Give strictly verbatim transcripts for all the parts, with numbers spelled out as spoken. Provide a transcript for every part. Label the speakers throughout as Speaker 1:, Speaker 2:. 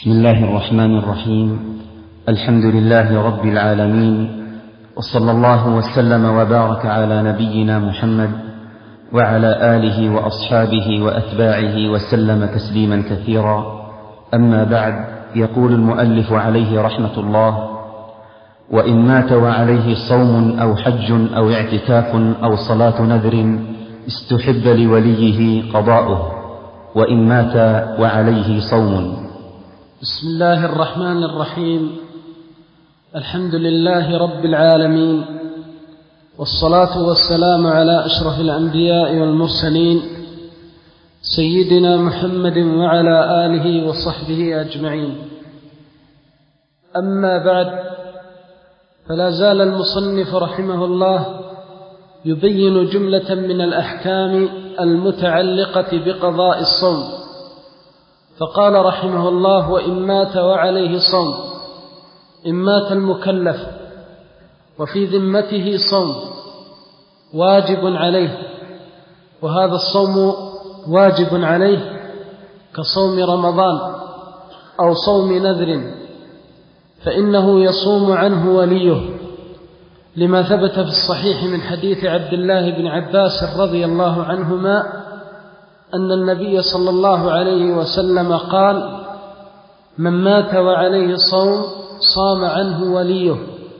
Speaker 1: بسم الله الرحمن الرحيم. الحمد لله رب العالمين، وصلى الله وسلم وبارك على نبينا محمد وعلى آله وأصحابه وأتباعه وسلم تسليما كثيرا. أما بعد، يقول المؤلف عليه رحمة الله: وإن مات وعليه صوم أو حج أو اعتكاف أو صلاة نذر استحب لوليه قضاؤه، وإن مات وعليه صوم.
Speaker 2: بسم الله الرحمن الرحيم. الحمد لله رب العالمين، والصلاة والسلام على أشرف الأنبياء والمرسلين سيدنا محمد وعلى آله وصحبه أجمعين. أما بعد، فلا زال المصنف رحمه الله يبين جملة من الأحكام المتعلقة بقضاء الصوم، فقال رحمه الله: وإن مات وعليه صوم. إن مات المكلف وفي ذمته صوم واجب عليه، وهذا الصوم واجب عليه كصوم رمضان أو صوم نذر، فإنه يصوم عنه وليه، لما ثبت في الصحيح من حديث عبد الله بن عباس رضي الله عنهما أن النبي صلى الله عليه وسلم قال: من مات وعليه صوم صام عنه وليه.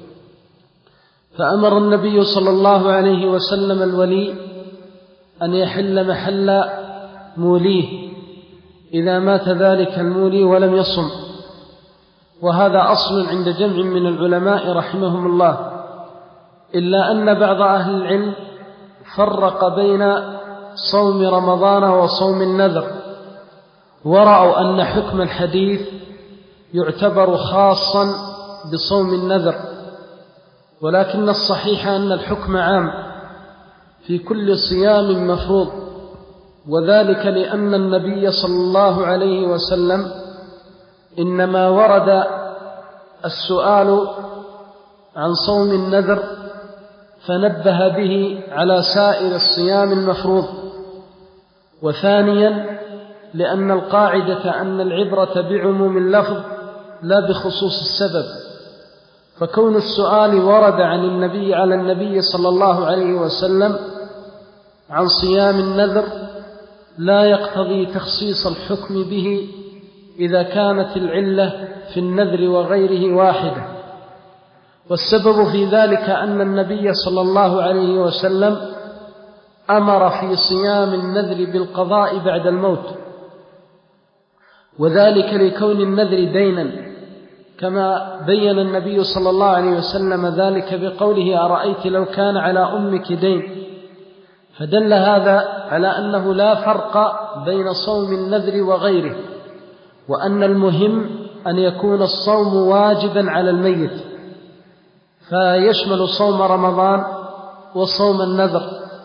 Speaker 2: فأمر النبي صلى الله عليه وسلم الولي أن يحل محل موليه إذا مات ذلك المولي ولم يصم، وهذا أصل عند جمع من العلماء رحمهم الله، إلا أن بعض أهل العلم فرق بين صوم رمضان وصوم النذر، ورأوا أن حكم الحديث يعتبر خاصا بصوم النذر، ولكن الصحيح أن الحكم عام في كل صيام مفروض، وذلك لأن النبي صلى الله عليه وسلم إنما ورد السؤال عن صوم النذر فنبه به على سائر الصيام المفروض. وثانيا، لأن القاعدة أن العبرة بعموم اللفظ لا بخصوص السبب، فكون السؤال ورد عن النبي على النبي صلى الله عليه وسلم عن صيام النذر لا يقتضي تخصيص الحكم به إذا كانت العلة في النذر وغيره واحدة. والسبب في ذلك أن النبي صلى الله عليه وسلم أمر في صيام النذر بالقضاء بعد الموت، وذلك لكون النذر دينا، كما بين النبي صلى الله عليه وسلم ذلك بقوله: أرأيت لو كان على أمك دين. فدل هذا على أنه لا فرق بين صوم النذر وغيره، وأن المهم أن يكون الصوم واجبا على الميت، فيشمل صوم رمضان وصوم النذر.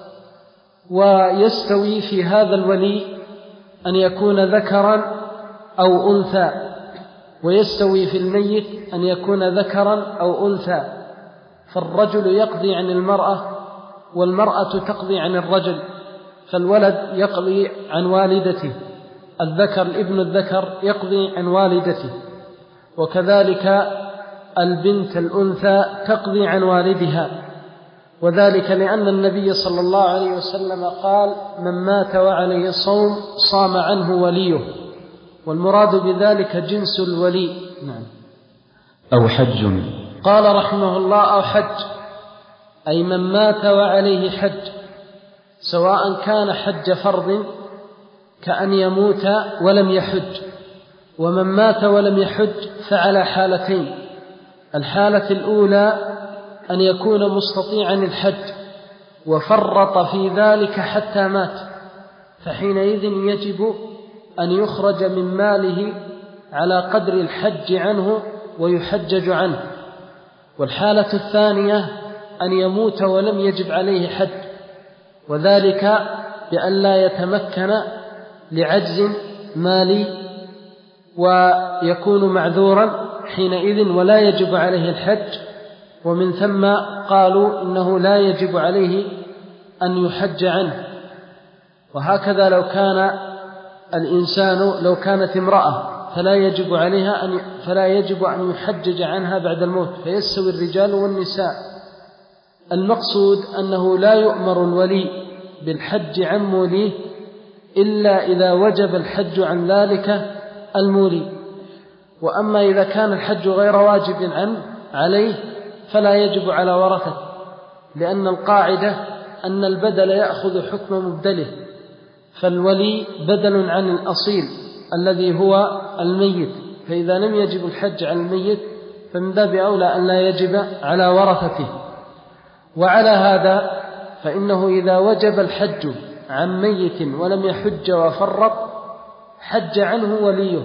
Speaker 2: ويستوي في هذا الولي أن يكون ذكرا أو أنثى، ويستوي في الميت أن يكون ذكرا أو أنثى، فالرجل يقضي عن المرأة والمرأة تقضي عن الرجل، فالولد يقضي عن والدته، الذكر الابن الذكر يقضي عن والدته، وكذلك البنت الأنثى تقضي عن والدها، وذلك لأن النبي صلى الله عليه وسلم قال: من مات وعليه صوم صام عنه وليه، والمراد بذلك جنس الولي. نعم.
Speaker 1: أو حج.
Speaker 2: قال رحمه الله: أو حج، أي من مات وعليه حج، سواء كان حج فرض كأن يموت ولم يحج، ومن مات ولم يحج فعلى حالتين: الحالة الأولى أن يكون مستطيعا الحج وفرط في ذلك حتى مات، فحينئذ يجب أن يخرج من ماله على قدر الحج عنه ويحجج عنه. والحالة الثانية أن يموت ولم يجب عليه حج، وذلك بأن لا يتمكن لعجز مالي ويكون معذورا حينئذ ولا يجب عليه الحج، ومن ثم قالوا إنه لا يجب عليه أن يحج عنه. وهكذا لو كان الإنسان لو كانت امرأة فلا يجب عليها أن فلا يجب أن يحجج عنها بعد الموت، فيستوي الرجال والنساء. المقصود أنه لا يؤمر الولي بالحج عن موليه إلا إذا وجب الحج عن ذلك المولي. وأما إذا كان الحج غير واجب عنه عليه فلا يجب على ورثته، لأن القاعدة أن البدل يأخذ حكم مبدله، فالولي بدل عن الأصيل الذي هو الميت، فإذا لم يجب الحج على الميت فمن باب أولى أن لا يجب على ورثته. وعلى هذا فإنه إذا وجب الحج عن ميت ولم يحج وفرط حج عنه وليه.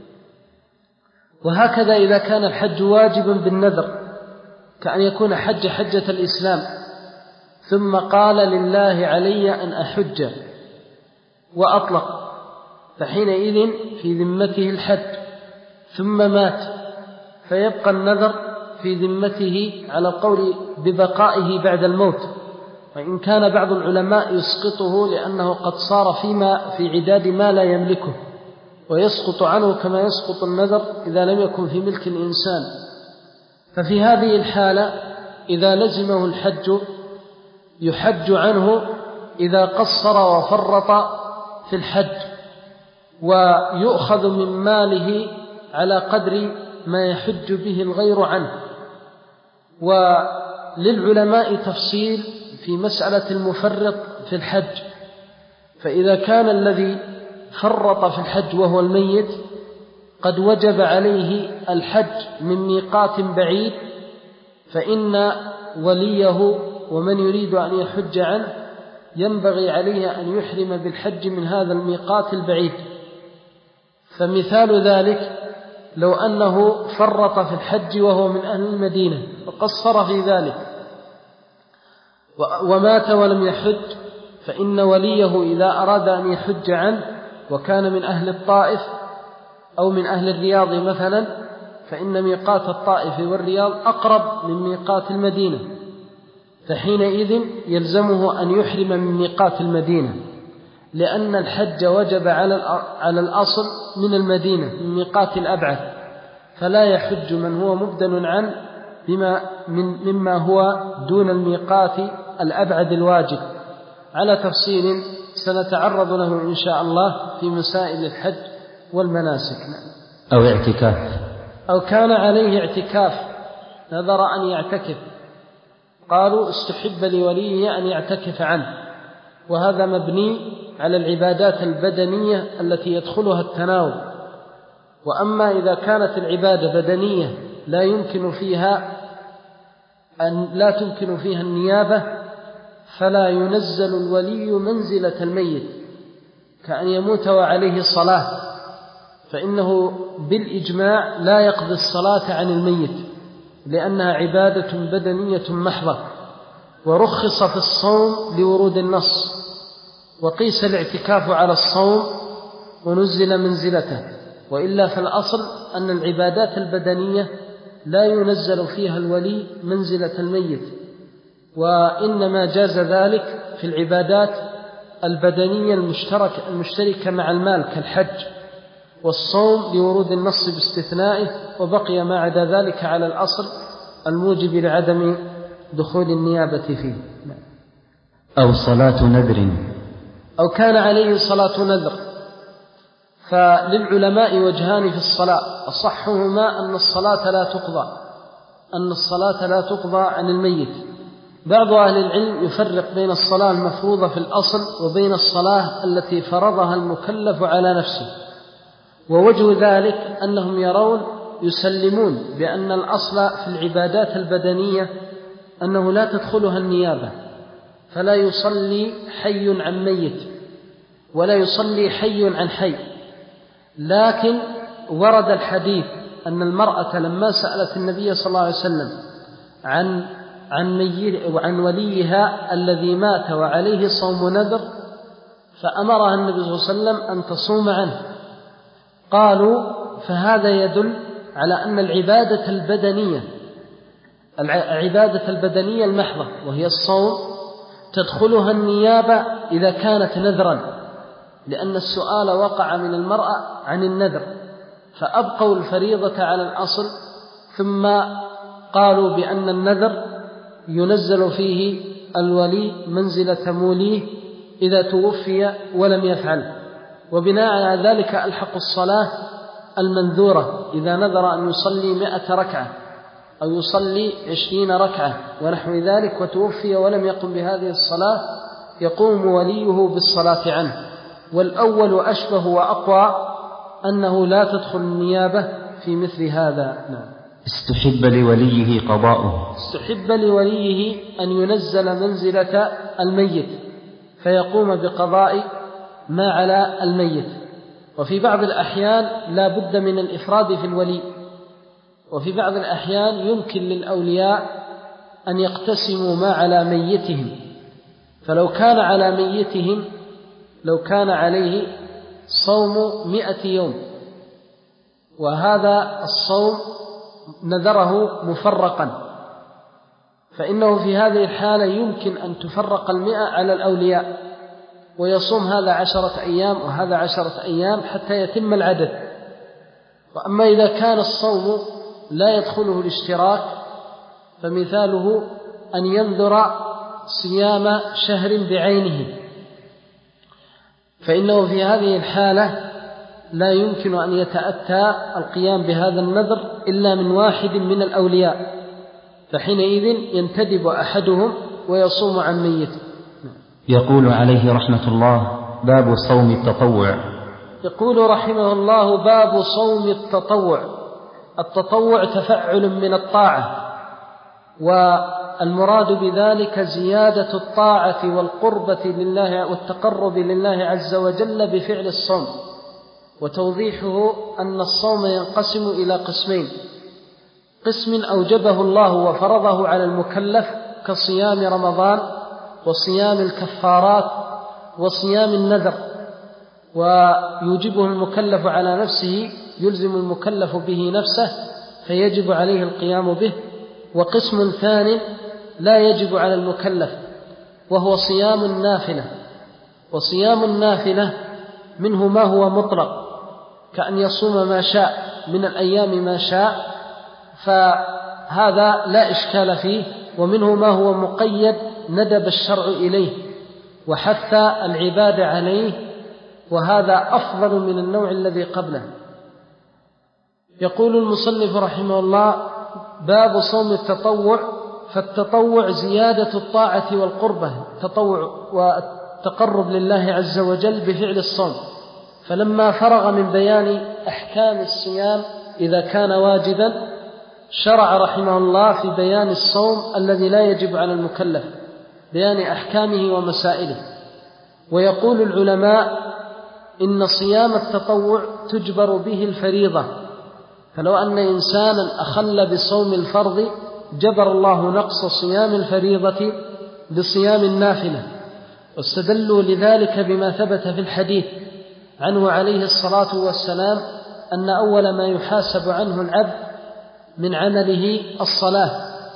Speaker 2: وهكذا إذا كان الحج واجبا بالنذر، كأن يكون حج حجة الإسلام ثم قال لله علي أن أحج وأطلق، فحينئذ في ذمته الحج، ثم مات فيبقى النذر في ذمته على القول ببقائه بعد الموت، وإن كان بعض العلماء يسقطه لأنه قد صار فيما في عداد ما لا يملكه، ويسقط عنه كما يسقط النذر إذا لم يكن في ملك الإنسان. ففي هذه الحالة إذا لزمه الحج يحج عنه إذا قصر وفرط في الحج، ويؤخذ من ماله على قدر ما يحج به الغير عنه. وللعلماء تفصيل في مسألة المفرط في الحج، فإذا كان الذي فرط في الحج وهو الميت قد وجب عليه الحج من ميقات بعيد، فإن وليه ومن يريد أن يحج عنه ينبغي عليه أن يحرم بالحج من هذا الميقات البعيد. فمثال ذلك لو أنه فرط في الحج وهو من أهل المدينة فقصر في ذلك ومات ولم يحج، فإن وليه إذا أراد أن يحج عنه وكان من أهل الطائف أو من أهل الرياض مثلا، فإن ميقات الطائف والرياض أقرب من ميقات المدينة، فحينئذ يلزمه أن يحرم من ميقات المدينة، لأن الحج وجب على الأصل من المدينة من ميقات الأبعد، فلا يحج من هو مبدل عنه بما من مما هو دون الميقات الأبعد الواجب، على تفصيل سنتعرض له إن شاء الله في مسائل الحج والمناسك.
Speaker 1: أو اعتكاف،
Speaker 2: أو كان عليه اعتكاف نذر أن يعتكف، قالوا استحب لوليه أن يعتكف عنه، وهذا مبني على العبادات البدنية التي يدخلها التناول. وأما إذا كانت العبادة بدنية لا يمكن فيها أن لا تمكن فيها النيابة فلا ينزل الولي منزلة الميت، كأن يموت وعليه صلاة، فإنه بالإجماع لا يقضي الصلاة عن الميت لأنها عبادة بدنية محضة. ورخص في الصوم لورود النص، وقيس الاعتكاف على الصوم ونزل منزلته، وإلا فالأصل أن العبادات البدنية لا ينزل فيها الولي منزلة الميت، وإنما جاز ذلك في العبادات البدنية المشتركة المشتركة مع المال كالحج والصوم لورود النص باستثنائه، وبقي ما عدا ذلك على الأصل الموجب لعدم دخول النيابة فيه.
Speaker 1: أو صلاة نذر،
Speaker 2: أو كان عليه صلاة نذر. فللعلماء وجهان في الصلاة، أصحهما أن الصلاة لا تقضى أن الصلاة لا تقضى عن الميت. بعض أهل العلم يفرق بين الصلاة المفروضة في الأصل وبين الصلاة التي فرضها المكلف على نفسه، ووجه ذلك أنهم يرون يسلمون بأن الأصل في العبادات البدنية أنه لا تدخلها النيابة، فلا يصلي حي عن ميت ولا يصلي حي عن حي. لكن ورد الحديث أن المرأة لما سألت النبي صلى الله عليه وسلم عن عن ميت وعن وليها الذي مات وعليه صوم نذر، فأمرها النبي صلى الله عليه وسلم أن تصوم عنه. قالوا فهذا يدل على أن العبادة البدنية العبادة البدنية المحضة وهي الصوم تدخلها النيابة إذا كانت نذرا، لأن السؤال وقع من المرأة عن النذر، فأبقوا الفريضة على الأصل، ثم قالوا بأن النذر ينزل فيه الولي منزلة موليه إذا توفي ولم يفعل، وبناء على ذلك ألحق الصلاة المنذورة إذا نذر أن يصلي مئة ركعة أو يصلي عشرين ركعة ونحو ذلك وتوفي ولم يقم بهذه الصلاة، يقوم وليه بالصلاة عنه. والأول أشبه وأقوى أنه لا تدخل النيابة في مثل هذا. نعم.
Speaker 1: استحب لوليه قضاؤه.
Speaker 2: استحب لوليه أن ينزل منزلة الميت فيقوم بقضاء ما على الميت. وفي بعض الأحيان لا بد من الإفراد في الولي، وفي بعض الأحيان يمكن للأولياء أن يقتسموا ما على ميتهم. فلو كان على ميتهم لو كان عليه صوم مئة يوم، وهذا الصوم نذره مفرقا، فإنه في هذه الحالة يمكن أن تفرق المئة على الأولياء، ويصوم هذا عشرة أيام وهذا عشرة أيام حتى يتم العدد. وأما إذا كان الصوم لا يدخله الاشتراك فمثاله أن ينذر صيام شهر بعينه، فإنه في هذه الحالة لا يمكن أن يتأتى القيام بهذا النذر إلا من واحد من الأولياء، فحينئذ ينتدب أحدهم ويصوم عن ميته.
Speaker 1: يقول عليه رحمة الله: باب صوم التطوع.
Speaker 2: يقول رحمه الله: باب صوم التطوع. التطوع تفعل من الطاعة، والمراد بذلك زيادة الطاعة والقربة لله والتقرب لله عز وجل بفعل الصوم. وتوضيحه أن الصوم ينقسم إلى قسمين: قسم أوجبه الله وفرضه على المكلف كصيام رمضان وصيام الكفارات وصيام النذر، ويوجبه المكلف على نفسه، يلزم المكلف به نفسه فيجب عليه القيام به. وقسم ثاني لا يجب على المكلف وهو صيام النافلة. وصيام النافلة منه ما هو مطلق كأن يصوم ما شاء من الأيام ما شاء، فهذا لا إشكال فيه. ومنه ما هو مقيد ندب الشرع إليه وحث العباد عليه، وهذا أفضل من النوع الذي قبله. يقول المصنف رحمه الله: باب صوم التطوع. فالتطوع زيادة الطاعة والقربة، التطوع والتقرب لله عز وجل بفعل الصوم. فلما فرغ من بيان أحكام الصيام إذا كان واجبا، شرع رحمه الله في بيان الصوم الذي لا يجب على المكلف، بيان أحكامه ومسائله. ويقول العلماء: إن صيام التطوع تجبر به الفريضة، فلو أن إنسانا أخل بصوم الفرض جبر الله نقص صيام الفريضة بصيام النافلة. واستدلوا لذلك بما ثبت في الحديث عنه عليه الصلاة والسلام أن أول ما يحاسب عنه العبد من عمله الصلاة،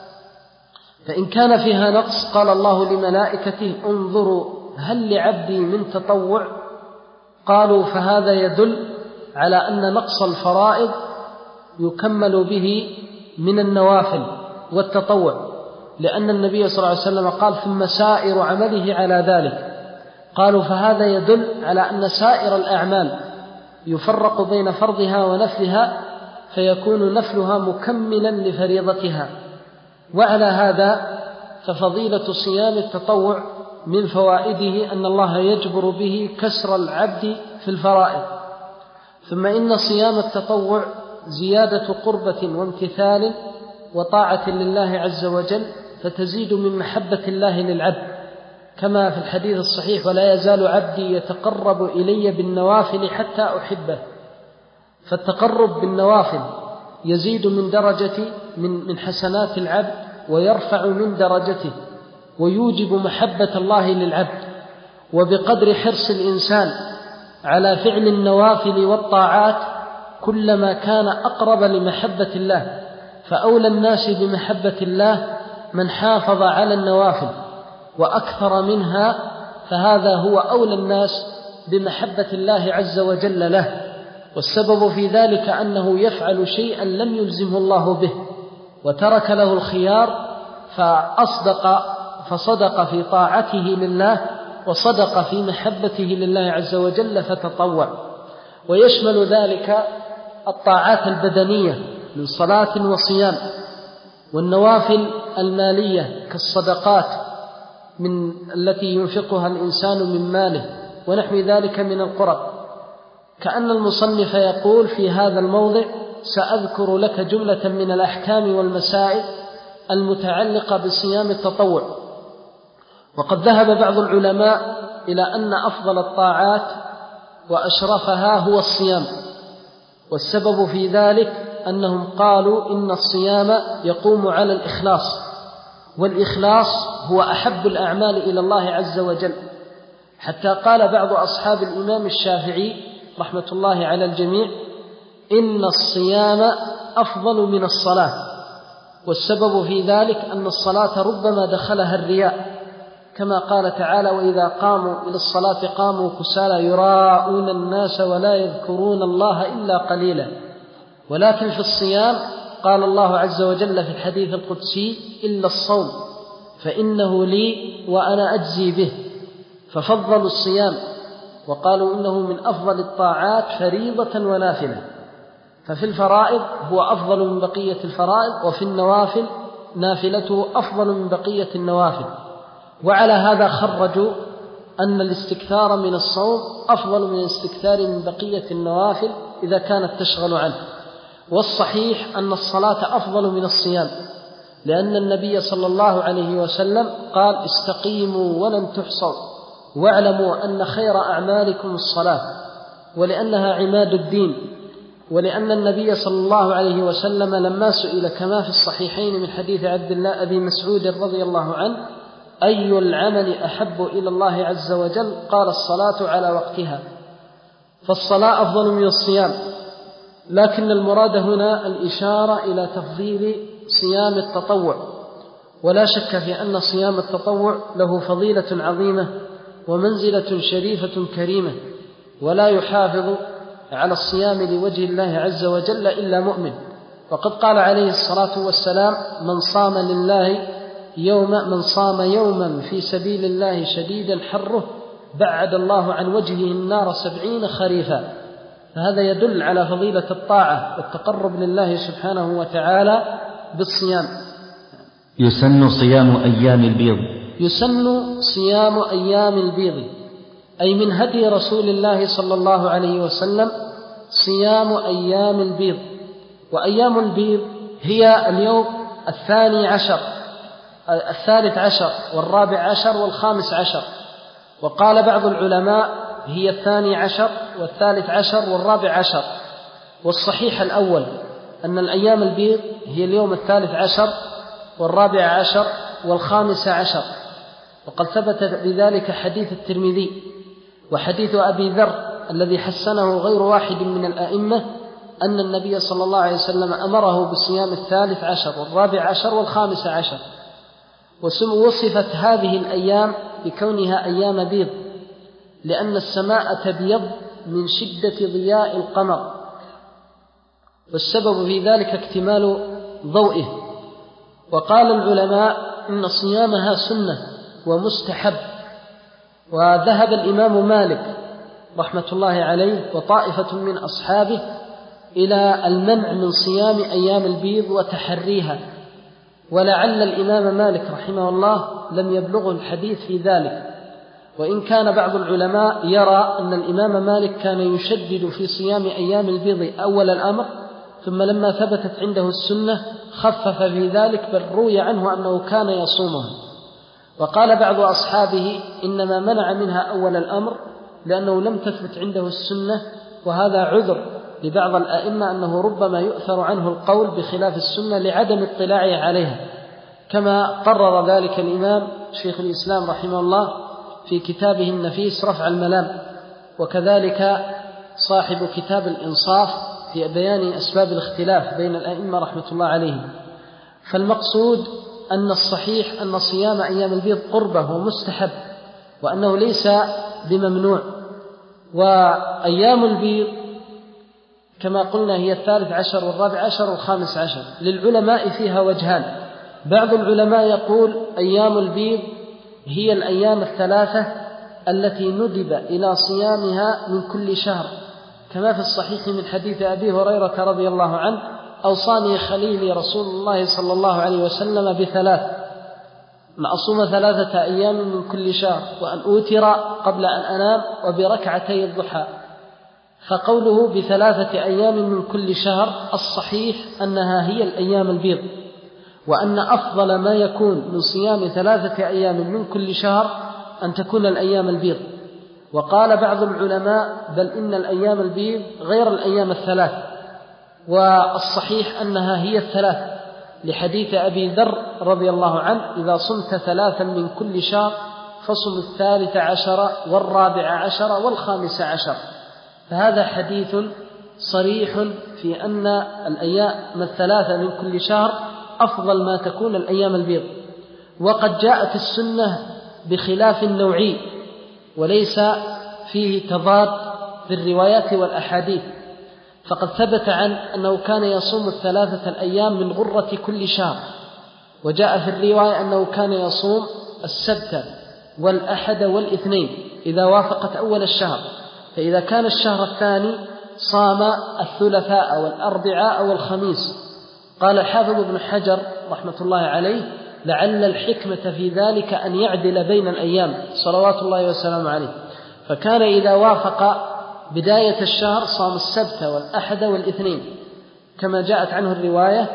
Speaker 2: فإن كان فيها نقص قال الله لملائكته: انظروا هل لعبدي من تطوع؟ قالوا: فهذا يدل على أن نقص الفرائض يكمل به من النوافل والتطوع، لأن النبي صلى الله عليه وسلم قال: ثم سائر عمله على ذلك. قالوا: فهذا يدل على أن سائر الأعمال يفرق بين فرضها ونفلها، فيكون نفلها مكملا لفريضتها. وعلى هذا ففضيلة صيام التطوع من فوائده أن الله يجبر به كسر العبد في الفرائض. ثم إن صيام التطوع زيادة قربة وامتثال وطاعة لله عز وجل، فتزيد من محبة الله للعبد، كما في الحديث الصحيح: ولا يزال عبدي يتقرب إلي بالنوافل حتى أحبه. فالتقرب بالنوافل يزيد من درجة من من حسنات العبد ويرفع من درجته ويوجب محبة الله للعبد. وبقدر حرص الإنسان على فعل النوافل والطاعات كلما كان أقرب لمحبة الله، فأولى الناس بمحبة الله من حافظ على النوافل وأكثر منها، فهذا هو أولى الناس بمحبة الله عز وجل له. والسبب في ذلك أنه يفعل شيئا لم يلزمه الله به وترك له الخيار، فأصدق فصدق في طاعته لله وصدق في محبته لله عز وجل فتطوع. ويشمل ذلك الطاعات البدنية من صلاة وصيام، والنوافل المالية كالصدقات من التي ينفقها الإنسان من ماله ونحو ذلك من القرب. كأن المصنف يقول في هذا الموضع: سأذكر لك جملة من الأحكام والمسائل المتعلقة بصيام التطوع. وقد ذهب بعض العلماء إلى أن أفضل الطاعات وأشرفها هو الصيام، والسبب في ذلك أنهم قالوا إن الصيام يقوم على الإخلاص، والإخلاص هو أحب الأعمال إلى الله عز وجل، حتى قال بعض أصحاب الإمام الشافعي رحمة الله على الجميع: إن الصيام أفضل من الصلاة. والسبب في ذلك أن الصلاة ربما دخلها الرياء، كما قال تعالى: وإذا قاموا إلى الصلاة قاموا كسالى يراءون الناس ولا يذكرون الله إلا قليلا. ولكن في الصيام قال الله عز وجل في الحديث القدسي: إلا الصوم فإنه لي وأنا أجزي به، ففضلوا الصيام وقالوا إنه من أفضل الطاعات فريضة ونافلة. ففي الفرائض هو أفضل من بقية الفرائض، وفي النوافل نافلته أفضل من بقية النوافل. وعلى هذا خرجوا أن الاستكثار من الصوم أفضل من الاستكثار من بقية النوافل إذا كانت تشغل عنه. والصحيح أن الصلاة أفضل من الصيام، لأن النبي صلى الله عليه وسلم قال: استقيموا ولن تحصوا واعلموا أن خير أعمالكم الصلاة، ولأنها عماد الدين. ولأن النبي صلى الله عليه وسلم لما سئل كما في الصحيحين من حديث عبد الله أبي مسعود رضي الله عنه: أي العمل أحب إلى الله عز وجل؟ قال: الصلاة على وقتها. فالصلاة أفضل من الصيام، لكن المراد هنا الإشارة إلى تفضيل صيام التطوع. ولا شك في أن صيام التطوع له فضيلة عظيمة ومنزلة شريفة كريمة، ولا يحافظ على الصيام لوجه الله عز وجل إلا مؤمن. وقد قال عليه الصلاة والسلام: من صام لله يوم من صام يوما في سبيل الله شديدا حره بعد الله عن وجهه النار سبعين خريفا. فهذا يدل على فضيلة الطاعة والتقرب لله سبحانه وتعالى بالصيام.
Speaker 1: يسن صيام أيام البيض.
Speaker 2: يسن صيام أيام البيض، أي من هدي رسول الله صلى الله عليه وسلم صيام أيام البيض. وأيام البيض هي اليوم الثاني عشر الثالث عشر والرابع عشر والخامس عشر. وقال بعض العلماء هي الثاني عشر والثالث عشر والرابع عشر. والصحيح الأول أن الأيام البيض هي اليوم الثالث عشر والرابع عشر والخامس عشر. وقد ثبت بذلك حديث الترمذي وحديث أبي ذر الذي حسنه غير واحد من الأئمة أن النبي صلى الله عليه وسلم أمره بصيام الثالث عشر والرابع عشر والخامس عشر. ووصفت هذه الأيام بكونها أيام بيض، لأن السماء تبيض من شدة ضياء القمر، والسبب في ذلك اكتمال ضوئه. وقال العلماء إن صيامها سنة ومستحب. وذهب الإمام مالك رحمة الله عليه وطائفة من أصحابه إلى المنع من صيام أيام البيض وتحريها، ولعل الإمام مالك رحمه الله لم يبلغه الحديث في ذلك، وإن كان بعض العلماء يرى أن الإمام مالك كان يشدد في صيام أيام البيض أول الأمر، ثم لما ثبتت عنده السنة خفف في ذلك، بل روي عنه أنه كان يصومها. وقال بعض أصحابه إنما منع منها أول الأمر لأنه لم تثبت عنده السنة، وهذا عذر لبعض الأئمة أنه ربما يؤثر عنه القول بخلاف السنة لعدم اطلاعه عليها، كما قرر ذلك الإمام شيخ الإسلام رحمه الله في كتابه النفيس رفع الملام، وكذلك صاحب كتاب الإنصاف في بيان أسباب الاختلاف بين الأئمة رحمة الله عليهم. فالمقصود أن الصحيح أن صيام أيام البيض قربة ومستحب، وأنه ليس بممنوع. وأيام البيض كما قلنا هي الثالث عشر والرابع عشر والخامس عشر. للعلماء فيها وجهان، بعض العلماء يقول أيام البيض هي الأيام الثلاثة التي ندب إلى صيامها من كل شهر، كما في الصحيح من حديث أبي هريرة رضي الله عنه: أوصاني خليلي رسول الله صلى الله عليه وسلم بثلاث: أن أصوم ثلاثة أيام من كل شهر، وأن أوتر قبل أن أنام، وبركعتي الضحى. فقوله بثلاثة أيام من كل شهر الصحيح أنها هي الأيام البيض، وأن أفضل ما يكون من صيام ثلاثة أيام من كل شهر أن تكون الأيام البيض. وقال بعض العلماء بل إن الأيام البيض غير الأيام الثلاث، والصحيح أنها هي الثلاث، لحديث أبي ذر رضي الله عنه: إذا صمت ثلاثا من كل شهر فصم الثالث عشر والرابع عشر والخامس عشر. فهذا حديث صريح في أن الأيام الثلاثة من كل شهر أفضل ما تكون الأيام البيض. وقد جاءت السنة بخلاف النوعي، وليس فيه تضاد في الروايات والأحاديث، فقد ثبت عن أنه كان يصوم الثلاثة الأيام من غرة كل شهر، وجاء في الرواية أنه كان يصوم السبت والأحد والاثنين إذا وافقت أول الشهر، فإذا كان الشهر الثاني صام الثلاثاء والأربعاء والخميس. قال الحافظ ابن حجر رحمة الله عليه: لعل الحكمة في ذلك أن يعدل بين الأيام صلوات الله وسلامه عليه، فكان إذا وافق بداية الشهر صام السبت والأحد والاثنين كما جاءت عنه الرواية،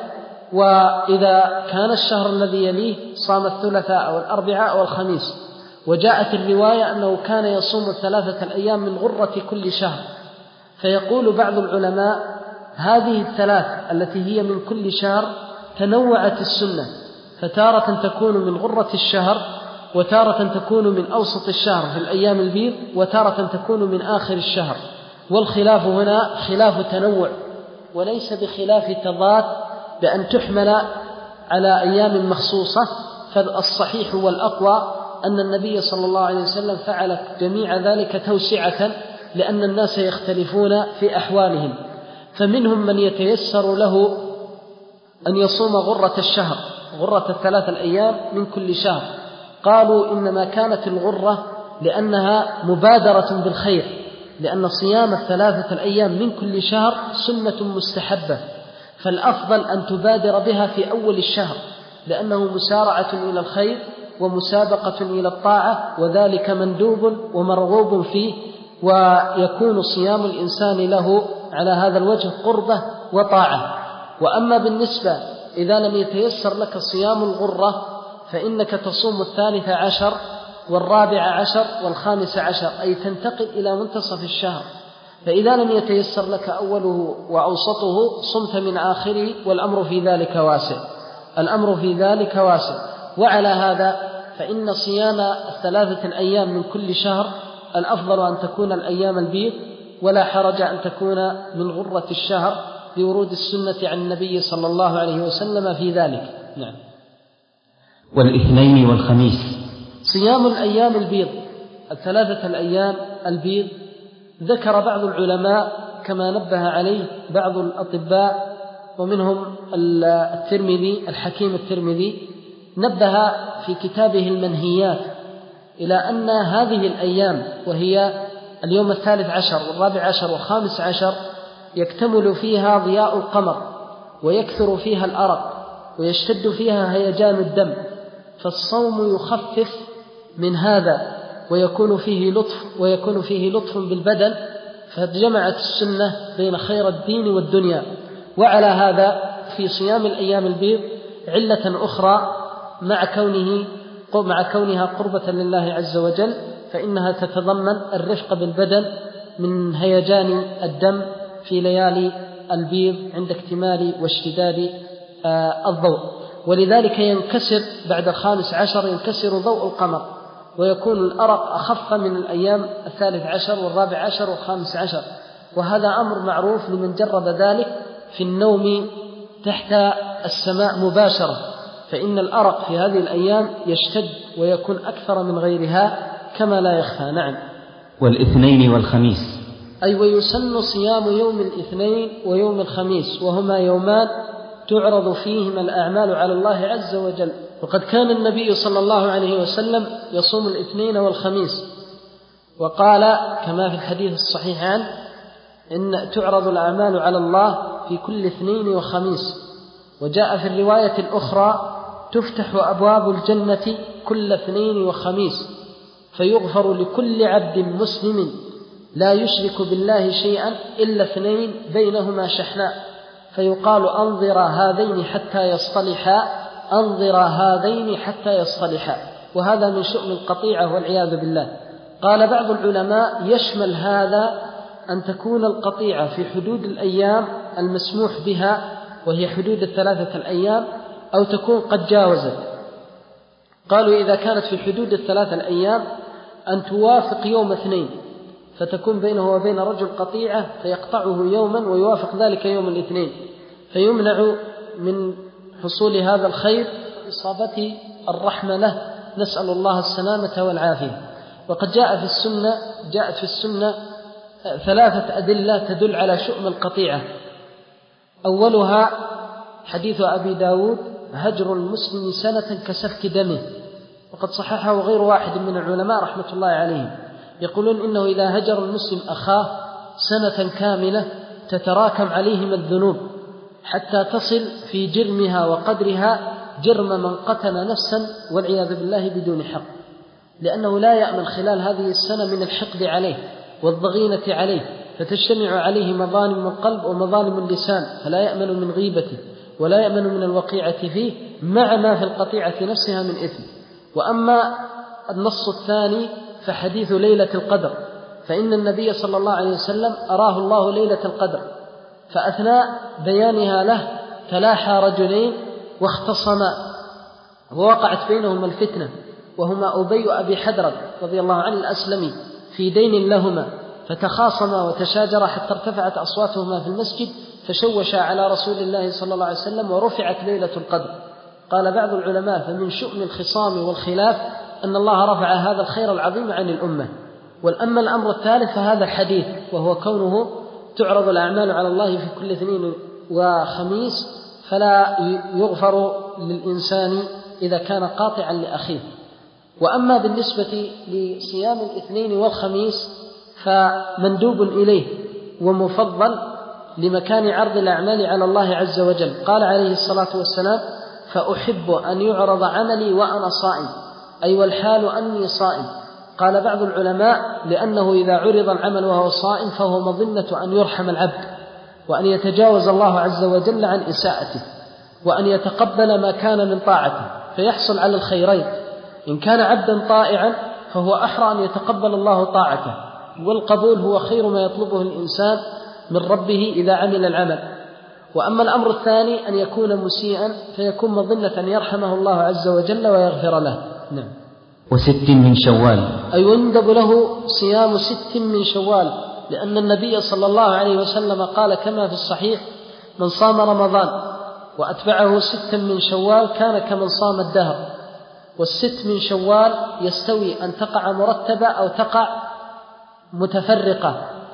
Speaker 2: وإذا كان الشهر الذي يليه صام الثلاثاء والأربعاء والخميس. وجاءت الرواية أنه كان يصوم الثلاثة الأيام من غرة كل شهر. فيقول بعض العلماء: هذه الثلاث التي هي من كل شهر تنوعت السنة، فتارة تكون من غرة الشهر، وتارة تكون من أوسط الشهر في الأيام البيض، وتارة تكون من آخر الشهر. والخلاف هنا خلاف تنوع وليس بخلاف تضاد بأن تحمل على أيام مخصوصة. فالصحيح والأقوى أن النبي صلى الله عليه وسلم فعل جميع ذلك توسعة، لأن الناس يختلفون في أحوالهم، فمنهم من يتيسر له أن يصوم غرة الشهر، غرة الثلاث الأيام من كل شهر. قالوا إنما كانت الغرة لأنها مبادرة بالخير، لأن صيام الثلاثة الأيام من كل شهر سنة مستحبة، فالأفضل أن تبادر بها في أول الشهر، لأنه مسارعة إلى الخير ومسابقة إلى الطاعة، وذلك مندوب ومرغوب فيه، ويكون صيام الإنسان له على هذا الوجه قربة وطاعة. وأما بالنسبة إذا لم يتيسر لك صيام الغرة فإنك تصوم الثالث عشر والرابع عشر والخامس عشر، أي تنتقل إلى منتصف الشهر. فإذا لم يتيسر لك أوله وأوسطه صمت من آخره، والأمر في ذلك واسع، الأمر في ذلك واسع. وعلى هذا فإن صيام الثلاثة الأيام من كل شهر الأفضل أن تكون الأيام البيض، ولا حرج أن تكون من غرة الشهر لورود السنة عن النبي صلى الله عليه وسلم في ذلك. نعم.
Speaker 1: والاثنين والخميس.
Speaker 2: صيام الأيام البيض، الثلاثة الأيام البيض، ذكر بعض العلماء كما نبه عليه بعض الأطباء، ومنهم الترمذي الحكيم الترمذي نبه في كتابه المنهيات إلى أن هذه الأيام وهي اليوم الثالث عشر والرابع عشر والخامس عشر يكتمل فيها ضياء القمر، ويكثر فيها الأرق، ويشتد فيها هيجان الدم، فالصوم يخفف من هذا ويكون فيه لطف ويكون فيه لطف بالبدن، فجمعت السنة بين خير الدين والدنيا. وعلى هذا في صيام الأيام البيض علة أخرى مع كونه مع كونها قربة لله عز وجل، فإنها تتضمن الرفق بالبدن من هيجان الدم في ليالي البيض عند اكتمال واشتداد الضوء. ولذلك ينكسر بعد الخامس عشر ينكسر ضوء القمر، ويكون الأرق أخف من الأيام الثالث عشر والرابع عشر والخامس عشر. وهذا أمر معروف لمن جرب ذلك في النوم تحت السماء مباشرة، فإن الأرق في هذه الأيام يشتد ويكون أكثر من غيرها كما لا يخفى. نعم.
Speaker 1: والاثنين والخميس.
Speaker 2: أي ويسن صيام يوم الاثنين ويوم الخميس، وهما يومان تعرض فيهما الأعمال على الله عز وجل. وقد كان النبي صلى الله عليه وسلم يصوم الاثنين والخميس، وقال كما في الحديث الصحيح عنه إن تعرض الأعمال على الله في كل اثنين وخميس. وجاء في الرواية الأخرى تفتح أبواب الجنة كل اثنين وخميس، فيغفر لكل عبد مسلم لا يشرك بالله شيئا إلا اثنين بينهما شحناء، فيقال أنظر هذين حتى يصطلحا، أنظر هذين حتى يصطلحا. وهذا من شؤم القطيعة والعياذ بالله. قال بعض العلماء يشمل هذا أن تكون القطيعة في حدود الأيام المسموح بها، وهي حدود الثلاثة الأيام، أو تكون قد جاوزت. قالوا إذا كانت في حدود الثلاثة الأيام أن توافق يوم اثنين، فتكون بينه وبين رجل قطيعة فيقطعه يوما ويوافق ذلك يوم الاثنين، فيمنع من حصول هذا الخير إصابة الرحمة له، نسأل الله السلامة والعافية. وقد جاء في السنة جاءت في السنة ثلاثة أدلة تدل على شؤم القطيعة. أولها حديث أبي داود هجر المسلم سنة كسفك دمه، وقد صححه غير واحد من العلماء رحمة الله عليهم، يقولون إنه إذا هجر المسلم أخاه سنة كاملة تتراكم عليهم الذنوب حتى تصل في جرمها وقدرها جرم من قتل نفسا والعياذ بالله بدون حق، لأنه لا يأمن خلال هذه السنة من الحقد عليه والضغينة عليه، فتجتمع عليه مظالم القلب ومظالم اللسان، فلا يأمن من غيبته ولا يأمن من الوقيعة فيه، مع ما في القطيعة نفسها من إثم. وأما النص الثاني فحديث ليلة القدر، فإن النبي صلى الله عليه وسلم أراه الله ليلة القدر، فأثناء بيانها له تلاحى رجلين واختصما ووقعت بينهما الفتنة، وهما أبي وأبي حدرد رضي الله عنه الأسلمي في دين لهما، فتخاصما وتشاجرا حتى ارتفعت أصواتهما في المسجد، فشوشا على رسول الله صلى الله عليه وسلم ورفعت ليلة القدر. قال بعض العلماء فمن شؤم الخصام والخلاف أن الله رفع هذا الخير العظيم عن الأمة. والأما الأمر الثالث فهذا الحديث، وهو كونه تعرض الأعمال على الله في كل اثنين وخميس، فلا يغفر للإنسان إذا كان قاطعا لأخيه. وأما بالنسبة لصيام الاثنين والخميس فمندوب إليه ومفضل لمكان عرض الأعمال على الله عز وجل. قال عليه الصلاة والسلام فأحب أن يعرض عملي وأنا صائم، أي والحال أني صائم. قال بعض العلماء لأنه إذا عرض العمل وهو صائم فهو مظنة أن يرحم العبد، وأن يتجاوز الله عز وجل عن إساءته، وأن يتقبل ما كان من طاعته فيحصل على الخيرين. إن كان عبدا طائعا فهو أحرى أن يتقبل الله طاعته، والقبول هو خير ما يطلبه الإنسان من ربه إذا عمل العمل. وأما الأمر الثاني أن يكون مسيئا فيكون مظنة أن يرحمه الله عز وجل ويغفر له. نعم.
Speaker 1: وست من شوال،
Speaker 2: أي يندب له صيام ست من شوال، لأن النبي صلى الله عليه وسلم قال كما في الصحيح من صام رمضان وأتبعه ست من شوال كان كمن صام الدهر. والست من شوال يستوي أن تقع مرتبة أو تقع متفرقة،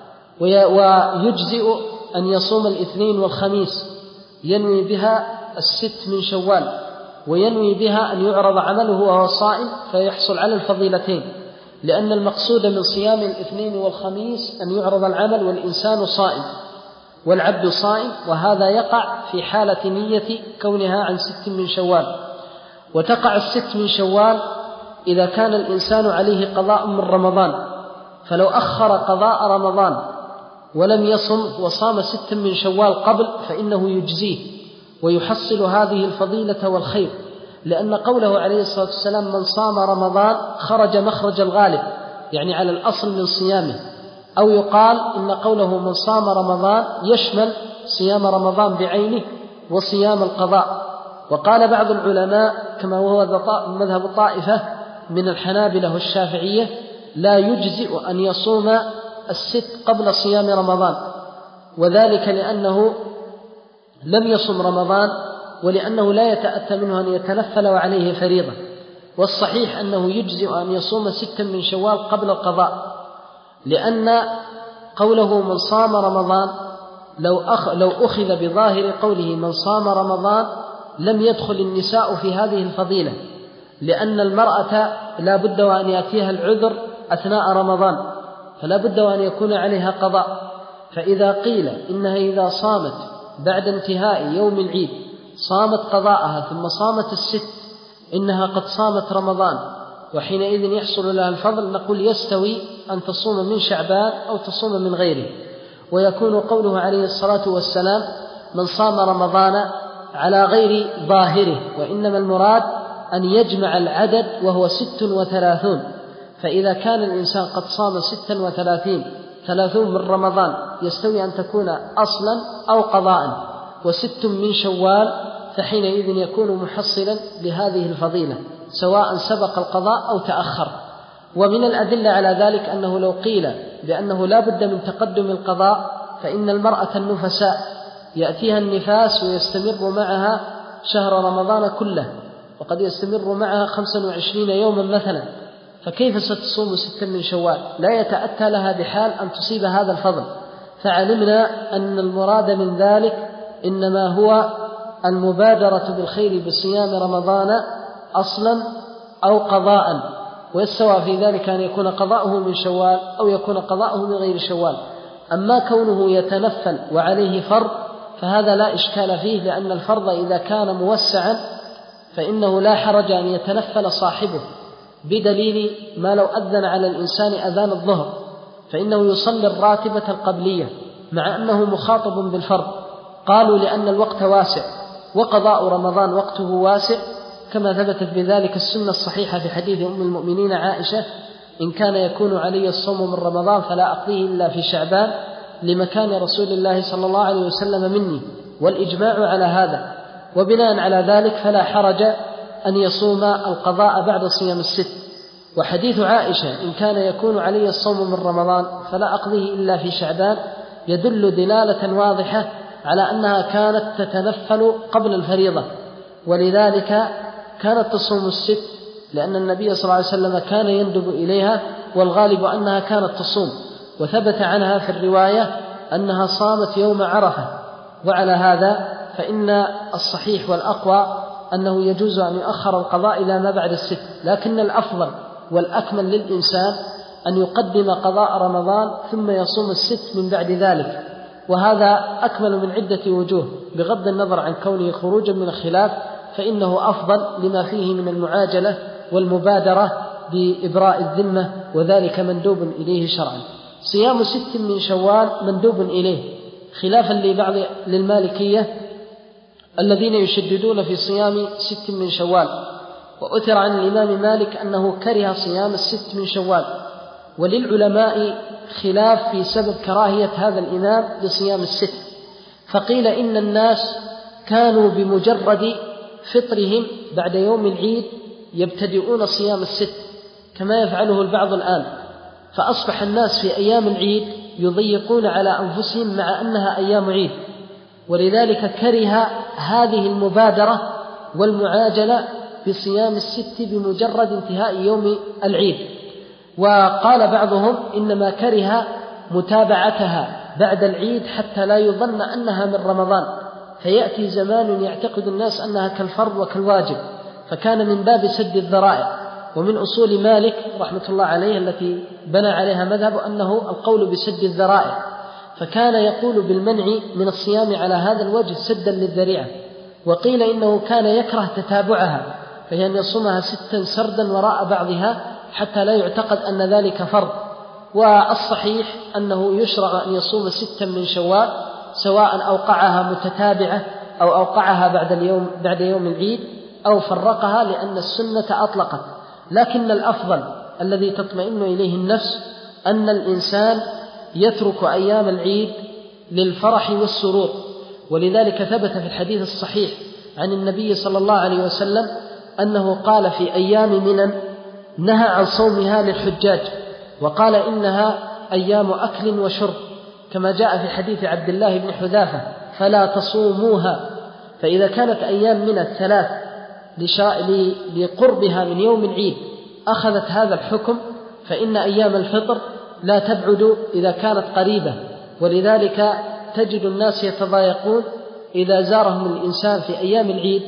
Speaker 2: ويجزئ أن يصوم الاثنين والخميس ينوي بها الست من شوال، وينوي بها أن يعرض عمله وهو صائم فيحصل على الفضيلتين، لأن المقصود من صيام الاثنين والخميس أن يعرض العمل والإنسان صائم والعبد صائم، وهذا يقع في حالة نية كونها عن ست من شوال. وتقع الست من شوال إذا كان الإنسان عليه قضاء من رمضان، فلو أخر قضاء رمضان ولم يصم وصام ست من شوال قبل فإنه يجزيه ويحصل هذه الفضيلة والخير، لأن قوله عليه الصلاة والسلام من صام رمضان خرج مخرج الغالب، يعني على الأصل من صيامه. أو يقال إن قوله من صام رمضان يشمل صيام رمضان بعينه وصيام القضاء. وقال بعض العلماء كما هو مذهب الطائفة من الحنابلة والشافعية لا يجزئ أن يصوم الست قبل صيام رمضان، وذلك لأنه لم يصم رمضان، ولأنه لا يتأتى منه أن يتنفل وعليه فريضة. والصحيح أنه يجزئ أن يصوم ستا من شوال قبل القضاء، لأن قوله من صام رمضان لو, أخ لو أخذ بظاهر قوله من صام رمضان لم يدخل النساء في هذه الفضيلة، لأن المرأة لا بد وأن يأتيها العذر أثناء رمضان، فلا بد وأن يكون عليها قضاء. فإذا قيل إنها إذا صامت بعد انتهاء يوم العيد صامت قضاءها ثم صامت الست إنها قد صامت رمضان، وحينئذ يحصل لها الفضل، نقول يستوي أن تصوم من شعبان أو تصوم من غيره. ويكون قوله عليه الصلاة والسلام من صام رمضان على غير ظاهره، وإنما المراد أن يجمع العدد وهو ست وثلاثون. فإذا كان الإنسان قد صام ستا وثلاثين ثلاثون من رمضان يستوي أن تكون أصلا أو قضاء، وست من شوال، فحينئذ يكون محصلا لهذه الفضيلة سواء سبق القضاء أو تأخر. ومن الأدلة على ذلك أنه لو قيل بأنه لا بد من تقدم القضاء فإن المرأة النفساء يأتيها النفاس ويستمر معها شهر رمضان كله، وقد يستمر معها خمسا وعشرين يوما مثلا، فكيف ستصوم ستا من شوال؟ لا يتأتى لها بحال أن تصيب هذا الفضل. فعلمنا أن المراد من ذلك إنما هو المبادرة بالخير بصيام رمضان أصلا أو قضاء، ويستوى في ذلك أن يكون قضاؤه من شوال أو يكون قضاؤه من غير شوال. أما كونه يتنفل وعليه فرض فهذا لا إشكال فيه، لأن الفرض إذا كان موسعا فإنه لا حرج أن يتنفل صاحبه، بدليل ما لو أذن على الإنسان أذان الظهر فإنه يصلي الراتبة القبلية مع أنه مخاطب بالفرض، قالوا لأن الوقت واسع، وقضاء رمضان وقته واسع، كما ثبتت بذلك السنة الصحيحة في حديث أم المؤمنين عائشة إن كان يكون علي الصوم من رمضان فلا أقضيه إلا في شعبان لمكان رسول الله صلى الله عليه وسلم مني، والإجماع على هذا. وبناء على ذلك فلا حرج أن يصوم القضاء بعد صيام الست. وحديث عائشة إن كان يكون علي الصوم من رمضان فلا أقضيه إلا في شعبان يدل دلالة واضحة على أنها كانت تتنفل قبل الفريضة، ولذلك كانت تصوم الست، لأن النبي صلى الله عليه وسلم كان يندب إليها، والغالب أنها كانت تصوم. وثبت عنها في الرواية أنها صامت يوم عرفة. وعلى هذا فإن الصحيح والأقوى أنه يجوز أن يؤخر القضاء إلى ما بعد الست، لكن الأفضل والأكمل للإنسان أن يقدم قضاء رمضان ثم يصوم الست من بعد ذلك، وهذا أكمل من عدة وجوه، بغض النظر عن كونه خروجا من الخلاف فإنه أفضل لما فيه من المعاجلة والمبادرة بإبراء الذمة، وذلك مندوب إليه شرعا. صيام ست من شوال مندوب إليه، خلافا لبعض للمالكية الذين يشددون في صيام ست من شوال. وأثر عن الإمام مالك أنه كره صيام الست من شوال، وللعلماء خلاف في سبب كراهية هذا الإمام لصيام الست. فقيل إن الناس كانوا بمجرد فطرهم بعد يوم العيد يبتدئون صيام الست كما يفعله البعض الآن، فأصبح الناس في أيام العيد يضيقون على أنفسهم مع أنها أيام عيد، ولذلك كره هذه المبادرة والمعاجلة بصيام الست بمجرد انتهاء يوم العيد. وقال بعضهم إنما كره متابعتها بعد العيد حتى لا يظن أنها من رمضان، فيأتي زمان يعتقد الناس أنها كالفرض وكالواجب، فكان من باب سد الذرائع. ومن أصول مالك رحمة الله عليه التي بنى عليها مذهب أنه القول بسد الذرائع، فكان يقول بالمنع من الصيام على هذا الوجه سدا للذريعة. وقيل إنه كان يكره تتابعها، فهي أن يصومها ستا سردا وراء بعضها حتى لا يعتقد أن ذلك فرض. والصحيح أنه يشرع أن يصوم ستا من شوال سواء أوقعها متتابعة أو أوقعها بعد اليوم بعد يوم العيد أو فرقها، لأن السنة أطلقت. لكن الأفضل الذي تطمئن إليه النفس أن الإنسان يترك أيام العيد للفرح والسرور، ولذلك ثبت في الحديث الصحيح عن النبي صلى الله عليه وسلم أنه قال في أيام منى نهى عن صومها للحجاج، وقال إنها أيام أكل وشرب، كما جاء في حديث عبد الله بن حذافة فلا تصوموها. فإذا كانت أيام منى الثلاث لقربها من يوم العيد أخذت هذا الحكم، فإن أيام الفطر لا تبعد إذا كانت قريبة، ولذلك تجد الناس يتضايقون إذا زارهم الإنسان في أيام العيد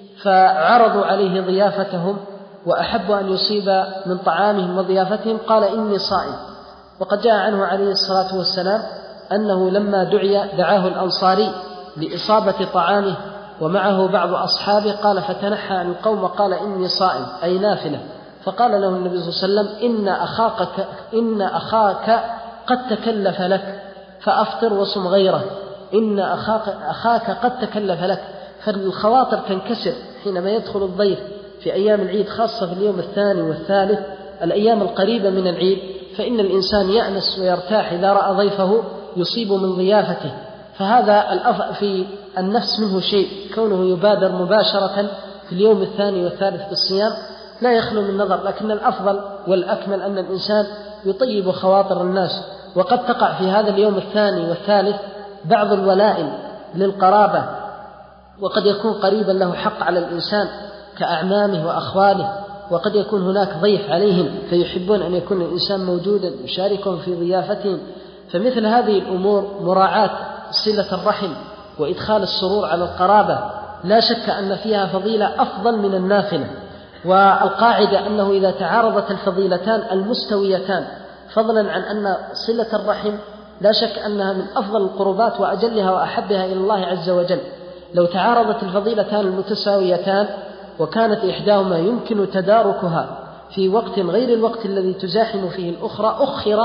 Speaker 2: فعرضوا عليه ضيافتهم وأحب أن يصيب من طعامهم وضيافتهم قال إني صائم. وقد جاء عنه عليه الصلاة والسلام أنه لما دعي دعاه الأنصاري لإصابة طعامه ومعه بعض أصحابه قال فتنحى عن القوم وقال إني صائم أي نافلة، فقال له النبي صلى الله عليه وسلم إن أخاك, إن أخاك قد تكلف لك فأفطر وصم غيره، إن أخاك, أخاك قد تكلف لك. فالخواطر تنكسر حينما يدخل الضيف في أيام العيد، خاصة في اليوم الثاني والثالث الأيام القريبة من العيد، فإن الإنسان يأنس ويرتاح إذا رأى ضيفه يصيب من ضيافته. فهذا في النفس منه شيء، كونه يبادر مباشرة في اليوم الثاني والثالث بالصيام لا يخلو من نظر، لكن الأفضل والأكمل أن الإنسان يطيب خواطر الناس. وقد تقع في هذا اليوم الثاني والثالث بعض الولائم للقرابة، وقد يكون قريبا له حق على الإنسان كأعمامه وأخواله، وقد يكون هناك ضيف عليهم فيحبون أن يكون الإنسان موجودا يشاركهم في ضيافتهم. فمثل هذه الأمور مراعاة صلة الرحم وإدخال السرور على القرابة لا شك أن فيها فضيلة أفضل من النافلة. والقاعدة أنه إذا تعارضت الفضيلتان المستويتان، فضلا عن أن صلة الرحم لا شك أنها من أفضل القربات وأجلها وأحبها إلى الله عز وجل، لو تعارضت الفضيلتان المتساويتان وكانت إحداهما يمكن تداركها في وقت غير الوقت الذي تزاحم فيه الأخرى أخر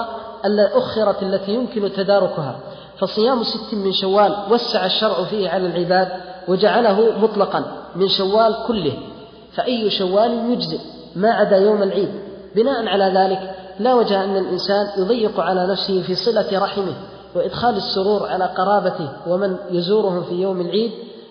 Speaker 2: أخرت التي يمكن تداركها. فصيام ست من شوال وسع الشرع فيه على العباد وجعله مطلقا من شوال كله، فأي شوال يجزئ ما عدا يوم العيد. بناء على ذلك لا وجه أن الإنسان يضيق على نفسه في صلة رحمه وإدخال السرور على قرابته ومن يزورهم في يوم العيد،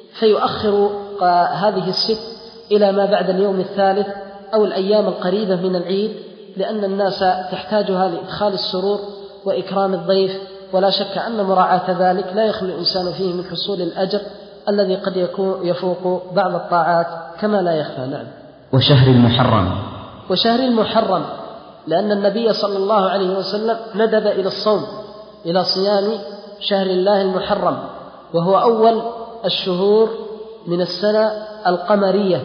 Speaker 2: فيؤخر هذه الست إلى ما بعد اليوم الثالث أو الأيام القريبة من العيد، لأن الناس تحتاجها لإدخال السرور وإكرام الضيف. ولا شك أن مراعاة ذلك لا يخلو الإنسان فيه من حصول الأجر الذي قد يكون يفوق بعض الطاعات كما لا يخفى. نعم.
Speaker 1: وشهر المحرم
Speaker 2: وشهر المحرم لأن النبي صلى الله عليه وسلم ندب إلى الصوم، إلى صيام شهر الله المحرم، وهو أول الشهور من السنة القمرية،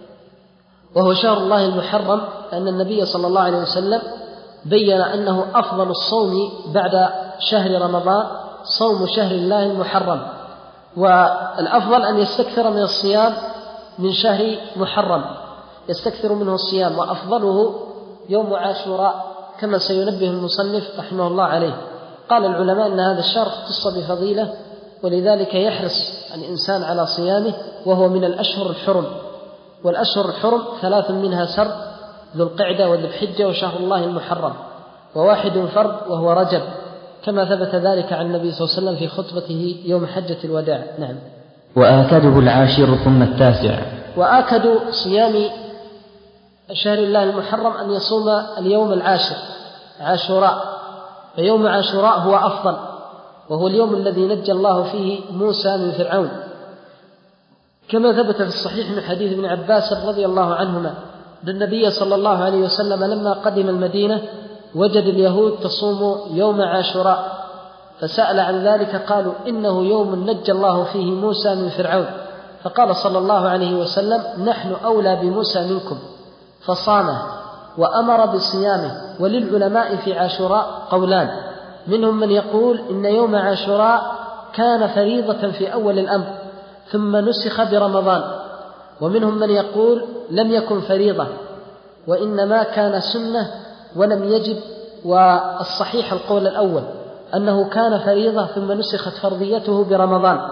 Speaker 2: وهو شهر الله المحرم، لأن النبي صلى الله عليه وسلم بين أنه أفضل الصوم بعد شهر رمضان صوم شهر الله المحرم، والأفضل أن يستكثر من الصيام من شهر محرم، يستكثر منه الصيام، وأفضله يوم عاشوراء كما سينبه المصنف رحمه الله عليه. قال العلماء أن هذا الشهر اختص بفضيلة، ولذلك يحرص الإنسان على صيامه، وهو من الأشهر الحرم، والأشهر الحرم ثلاث منها سرد، ذو القعدة وذو الحجة وشهر الله المحرم، وواحد فرد وهو رجب، كما ثبت ذلك عن النبي صلى الله عليه وسلم في خطبته يوم حجة الوداع. نعم.
Speaker 1: وآكده العاشر ثم التاسع.
Speaker 2: وآكد صيام شهر الله المحرم أن يصوم اليوم العاشر عاشوراء، فيوم عاشوراء هو أفضل، وهو اليوم الذي نجى الله فيه موسى من فرعون، كما ثبت في الصحيح من حديث ابن عباس رضي الله عنهما أن النبي صلى الله عليه وسلم لما قدم المدينة وجد اليهود تصوم يوم عاشوراء، فسأل عن ذلك، قالوا إنه يوم نجى الله فيه موسى من فرعون، فقال صلى الله عليه وسلم نحن أولى بموسى منكم، فصامه وأمر بصيامه. وللعلماء في عاشوراء قولان، منهم من يقول إن يوم عاشوراء كان فريضة في أول الأمر ثم نسخ برمضان، ومنهم من يقول لم يكن فريضة وإنما كان سنة ولم يجب. والصحيح القول الأول أنه كان فريضة ثم نسخت فرضيته برمضان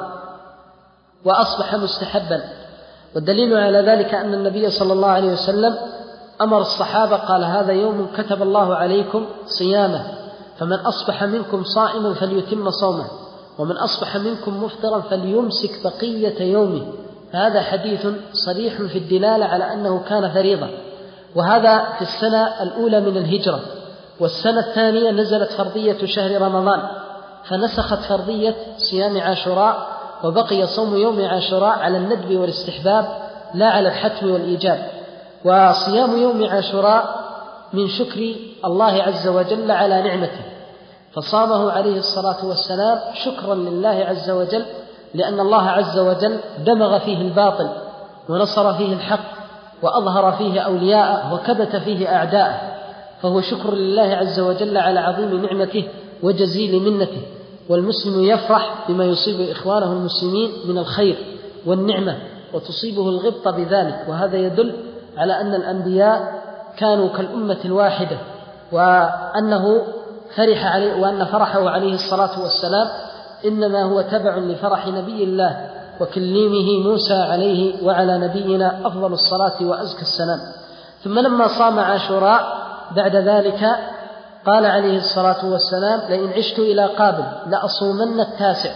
Speaker 2: وأصبح مستحبا. والدليل على ذلك أن النبي صلى الله عليه وسلم أمر الصحابة قال هذا يوم كتب الله عليكم صيامه، فمن أصبح منكم صائما فليتم صومه، ومن أصبح منكم مفطرا فليمسك بقية يومه. هذا حديث صريح في الدلالة على أنه كان فريضة، وهذا في السنة الأولى من الهجرة. والسنة الثانية نزلت فرضية شهر رمضان فنسخت فرضية صيام عاشوراء، وبقي صوم يوم عاشوراء على الندب والاستحباب لا على الحتم والإيجاب. وصيام يوم عاشوراء من شكر الله عز وجل على نعمته، فصامه عليه الصلاة والسلام شكرا لله عز وجل، لأن الله عز وجل دمغ فيه الباطل ونصر فيه الحق وأظهر فيه أولياءه وكبت فيه أعداءه، فهو شكر لله عز وجل على عظيم نعمته وجزيل منته. والمسلم يفرح بما يصيب إخوانه المسلمين من الخير والنعمة وتصيبه الغبطة بذلك، وهذا يدل على أن الأنبياء كانوا كالأمة الواحدة، وأنه فرح عليه وأن فرحه عليه الصلاة والسلام إنما هو تبع لفرح نبي الله وكليمه موسى عليه وعلى نبينا أفضل الصلاة وأزكى السلام. ثم لما صام عاشوراء بعد ذلك قال عليه الصلاة والسلام: لئن عشت إلى قابل لأصومن التاسع،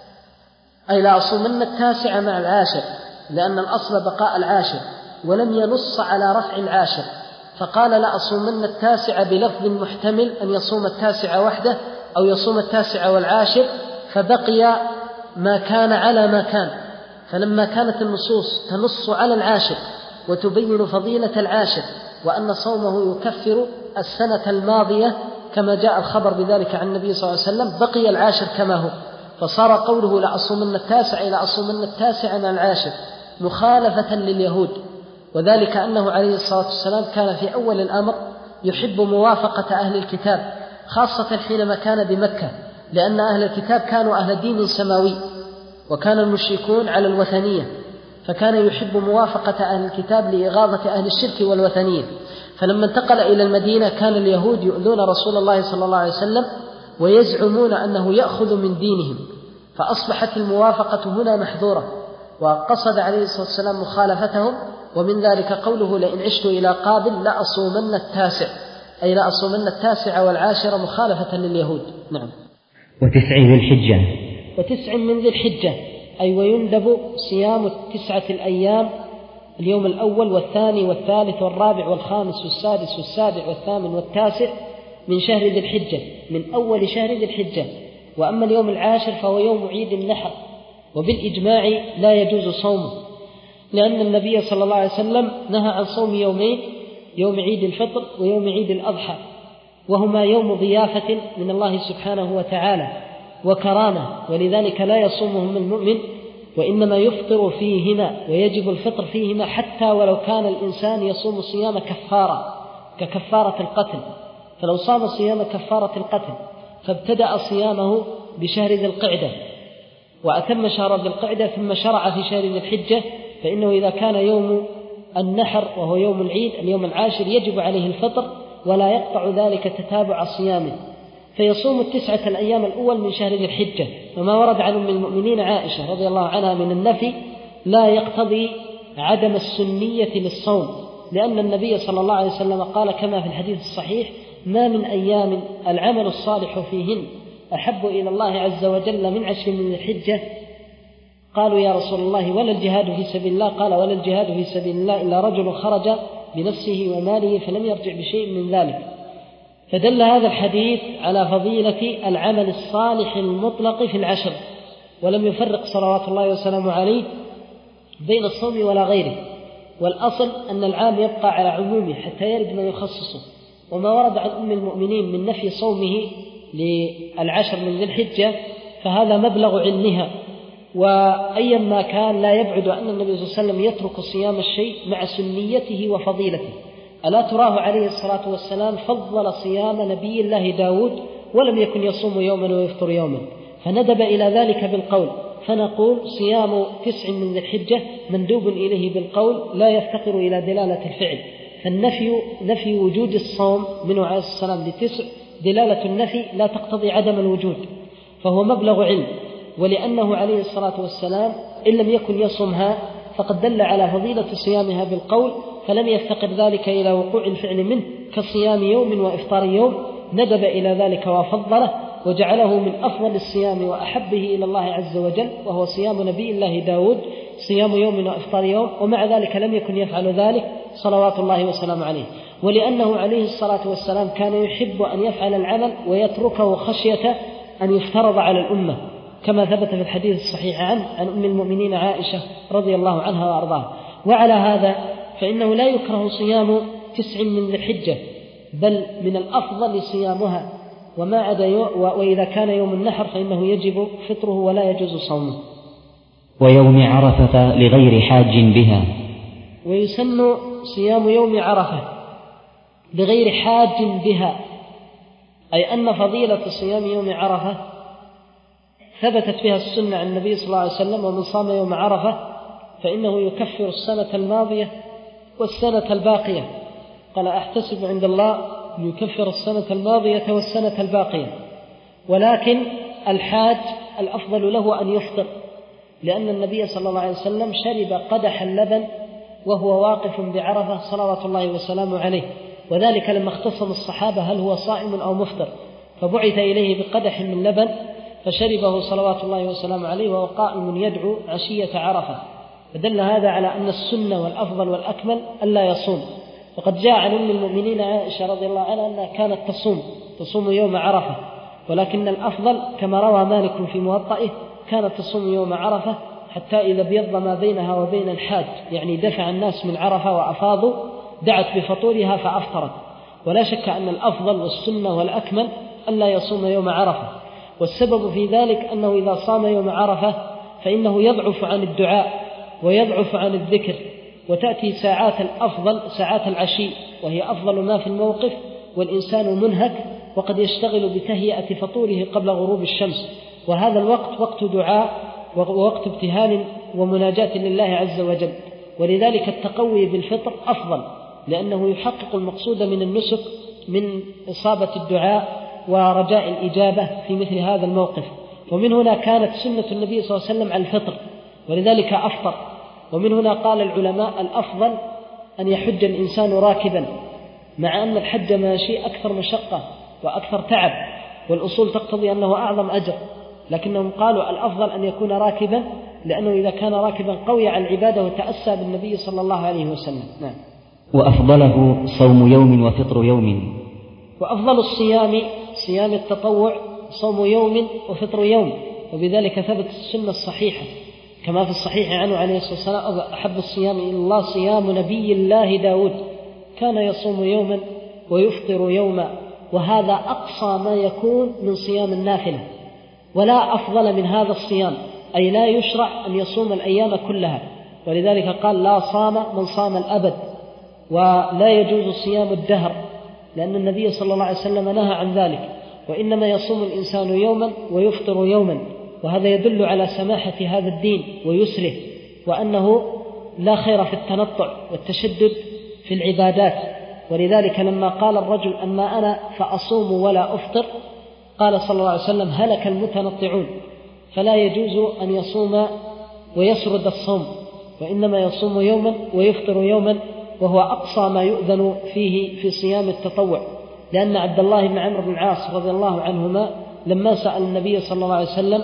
Speaker 2: أي لأصومن التاسع مع العاشر، لأن الأصل بقاء العاشر ولم ينص على رفع العاشر، فقال لأصومن التاسع بلفظ محتمل أن يصوم التاسع وحده أو يصوم التاسع والعاشر، فبقي ما كان على ما كان. فلما كانت النصوص تنص على العاشر وتبين فضيلة العاشر وأن صومه يكفر السنة الماضية كما جاء الخبر بذلك عن النبي صلى الله عليه وسلم، بقي العاشر كما هو، فصار قوله لأصومن التاسع إلى أصومن التاسع مع العاشر مخالفة لليهود، وذلك أنه عليه الصلاة والسلام كان في أول الأمر يحب موافقة أهل الكتاب، خاصة حينما كان بمكة، لأن أهل الكتاب كانوا أهل دين سماوي وكان المشركون على الوثنية، فكان يحب موافقة أهل الكتاب لإغاظة أهل الشرك والوثنية. فلما انتقل إلى المدينة كان اليهود يؤذون رسول الله صلى الله عليه وسلم ويزعمون أنه يأخذ من دينهم، فأصبحت الموافقة هنا محظورة، وقصد عليه الصلاة والسلام مخالفتهم، ومن ذلك قوله لئن عشت إلى قابل لأصومن التاسع، أي لأصومن التاسع والعاشر مخالفة لليهود. نعم.
Speaker 3: وتسع ذي الحجة،
Speaker 2: وتسع من ذي الحجة، أي ويندب صيام التسعة الأيام، اليوم الأول والثاني والثالث والرابع والخامس والسادس والسابع والثامن والتاسع من شهر ذي الحجة، من أول شهر ذي الحجة. وأما اليوم العاشر فهو يوم عيد النحر، وبالإجماع لا يجوز صومه، لأن النبي صلى الله عليه وسلم نهى عن صوم يومين، يوم عيد الفطر ويوم عيد الأضحى، وهما يوم ضيافة من الله سبحانه وتعالى وكرامة، ولذلك لا يصومهم المؤمن، وإنما يفطر فيهما ويجب الفطر فيهما حتى ولو كان الإنسان يصوم صيام كفارة ككفارة القتل. فلو صام صيام كفارة القتل فابتدأ صيامه بشهر ذي القعدة وأتم شهر ذي القعدة ثم شرع في شهر ذي الحجة، فإنه إذا كان يوم النحر وهو يوم العيد اليوم العاشر يجب عليه الفطر ولا يقطع ذلك تتابع صيامه، فيصوم التسعة الأيام الأول من شهر ذي الحجة. وما ورد عن أم المؤمنين عائشة رضي الله عنها من النفي لا يقتضي عدم السنية للصوم، لأن النبي صلى الله عليه وسلم قال كما في الحديث الصحيح: ما من أيام العمل الصالح فيهن أحب إلى الله عز وجل من عشر من الحجة. قالوا يا رسول الله ولا الجهاد في سبيل الله؟ قال ولا الجهاد في سبيل الله إلا رجل خرج بنفسه وماله فلم يرجع بشيء من ذلك. فدل هذا الحديث على فضيلة العمل الصالح المطلق في العشر، ولم يفرق صلوات الله وسلامه عليه بين الصوم ولا غيره، والأصل أن العام يبقى على عمومه حتى يرد ما يخصصه. وما ورد عن أم المؤمنين من نفي صومه للعشر من ذي الحجة فهذا مبلغ علمها، وأيا ما كان لا يبعد أن النبي صلى الله عليه وسلم يترك صيام الشيء مع سنيته وفضيلته. ألا تراه عليه الصلاة والسلام فضل صيام نبي الله داود ولم يكن يصوم يوما ويفطر يوما، فندب إلى ذلك بالقول. فنقول صيام تسع من ذي الحجة مندوب إليه بالقول لا يفتقر إلى دلالة الفعل، فالنفي نفي وجود الصوم منه عليه السلام لتسع دلالة النفي لا تقتضي عدم الوجود، فهو مبلغ علم. ولأنه عليه الصلاة والسلام إن لم يكن يصومها فقد دل على فضيلة صيامها بالقول، فلم يفتقر ذلك إلى وقوع الفعل منه كصيام يوم وإفطار يوم، ندب إلى ذلك وفضله وجعله من أفضل الصيام وأحبه إلى الله عز وجل، وهو صيام نبي الله داود صيام يوم وإفطار يوم، ومع ذلك لم يكن يفعل ذلك صلوات الله وسلام عليه. ولأنه عليه الصلاة والسلام كان يحب أن يفعل العمل ويتركه خشية أن يفترض على الأمة، كما ثبت في الحديث الصحيح عنه عن أم المؤمنين عائشة رضي الله عنها وأرضاها. وعلى هذا فإنه لا يكره صيام تسع من ذي الحجة، بل من الأفضل صيامها، وما عدا وإذا كان يوم النحر فإنه يجب فطره ولا يجوز صومه.
Speaker 3: ويوم عرفة لغير حاج بها.
Speaker 2: ويسن صيام يوم عرفة لغير حاج بها، أي أن فضيلة صيام يوم عرفة ثبتت بها السنة عن النبي صلى الله عليه وسلم: ومن صام يوم عرفة فإنه يكفر السنة الماضية والسنة الباقية. قال: أحتسب عند الله يكفر السنة الماضية والسنة الباقية. ولكن الحاج الأفضل له أن يفطر، لأن النبي صلى الله عليه وسلم شرب قدح اللبن وهو واقف بعرفة صلوات الله وسلامه عليه، وذلك لما اختصم الصحابة هل هو صائم أو مفطر، فبعث إليه بقدح من لبن فشربه صلوات الله وسلامه عليه وهو قائم يدعو عشية عرفة. فدل هذا على أن السنة والأفضل والأكمل ألا يصوم. وقد جاء عن أم المؤمنين عائشة رضي الله عنها أنها كانت تصوم تصوم يوم عرفة، ولكن الأفضل كما روى مالك في موطئه كانت تصوم يوم عرفة حتى إذا ابيض ما بينها وبين الحاج، يعني دفع الناس من عرفة وأفاضوا، دعت بفطورها فأفطرت. ولا شك أن الأفضل والسنة والأكمل ألا يصوم يوم عرفة، والسبب في ذلك أنه إذا صام يوم عرفة فإنه يضعف عن الدعاء ويضعف عن الذكر، وتأتي ساعات الأفضل ساعات العشي وهي أفضل ما في الموقف، والإنسان منهك وقد يشتغل بتهيئة فطوره قبل غروب الشمس، وهذا الوقت وقت دعاء ووقت ابتهال ومناجاة لله عز وجل. ولذلك التقوي بالفطر أفضل، لأنه يحقق المقصود من النسك من إصابة الدعاء ورجاء الإجابة في مثل هذا الموقف. ومن هنا كانت سنة النبي صلى الله عليه وسلم على الفطر، ولذلك أفطر. ومن هنا قال العلماء: الأفضل أن يحج الإنسان راكبا، مع أن الحج ماشي أكثر مشقة وأكثر تعب، والأصول تقتضي أنه أعظم أجر، لكنهم قالوا الأفضل أن يكون راكبا، لأنه إذا كان راكبا قوي على العبادة وتأسى بالنبي صلى الله عليه وسلم. نعم.
Speaker 3: وأفضله صوم يوم وفطر يوم.
Speaker 2: وأفضل الصيام صيام التطوع صوم يوم وفطر يوم، وبذلك ثبت السنة الصحيحة كما في الصحيح عنه عليه الصلاة والسلام: أحب الصيام إلى الله صيام نبي الله داود، كان يصوم يوما ويفطر يوما، وهذا أقصى ما يكون من صيام النافلة، ولا أفضل من هذا الصيام، أي لا يشرع أن يصوم الأيام كلها. ولذلك قال: لا صام من صام الأبد، ولا يجوز صيام الدهر، لأن النبي صلى الله عليه وسلم نهى عن ذلك، وإنما يصوم الإنسان يوما ويفطر يوما، وهذا يدل على سماحة هذا الدين ويسره، وأنه لا خير في التنطع والتشدد في العبادات. ولذلك لما قال الرجل: أما أنا فأصوم ولا أفطر، قال صلى الله عليه وسلم: هلك المتنطعون. فلا يجوز أن يصوم ويسرد الصوم، وإنما يصوم يوما ويفطر يوما، وهو أقصى ما يؤذن فيه في صيام التطوع. لأن عبد الله بن عمرو بن العاص رضي الله عنهما لما سأل النبي صلى الله عليه وسلم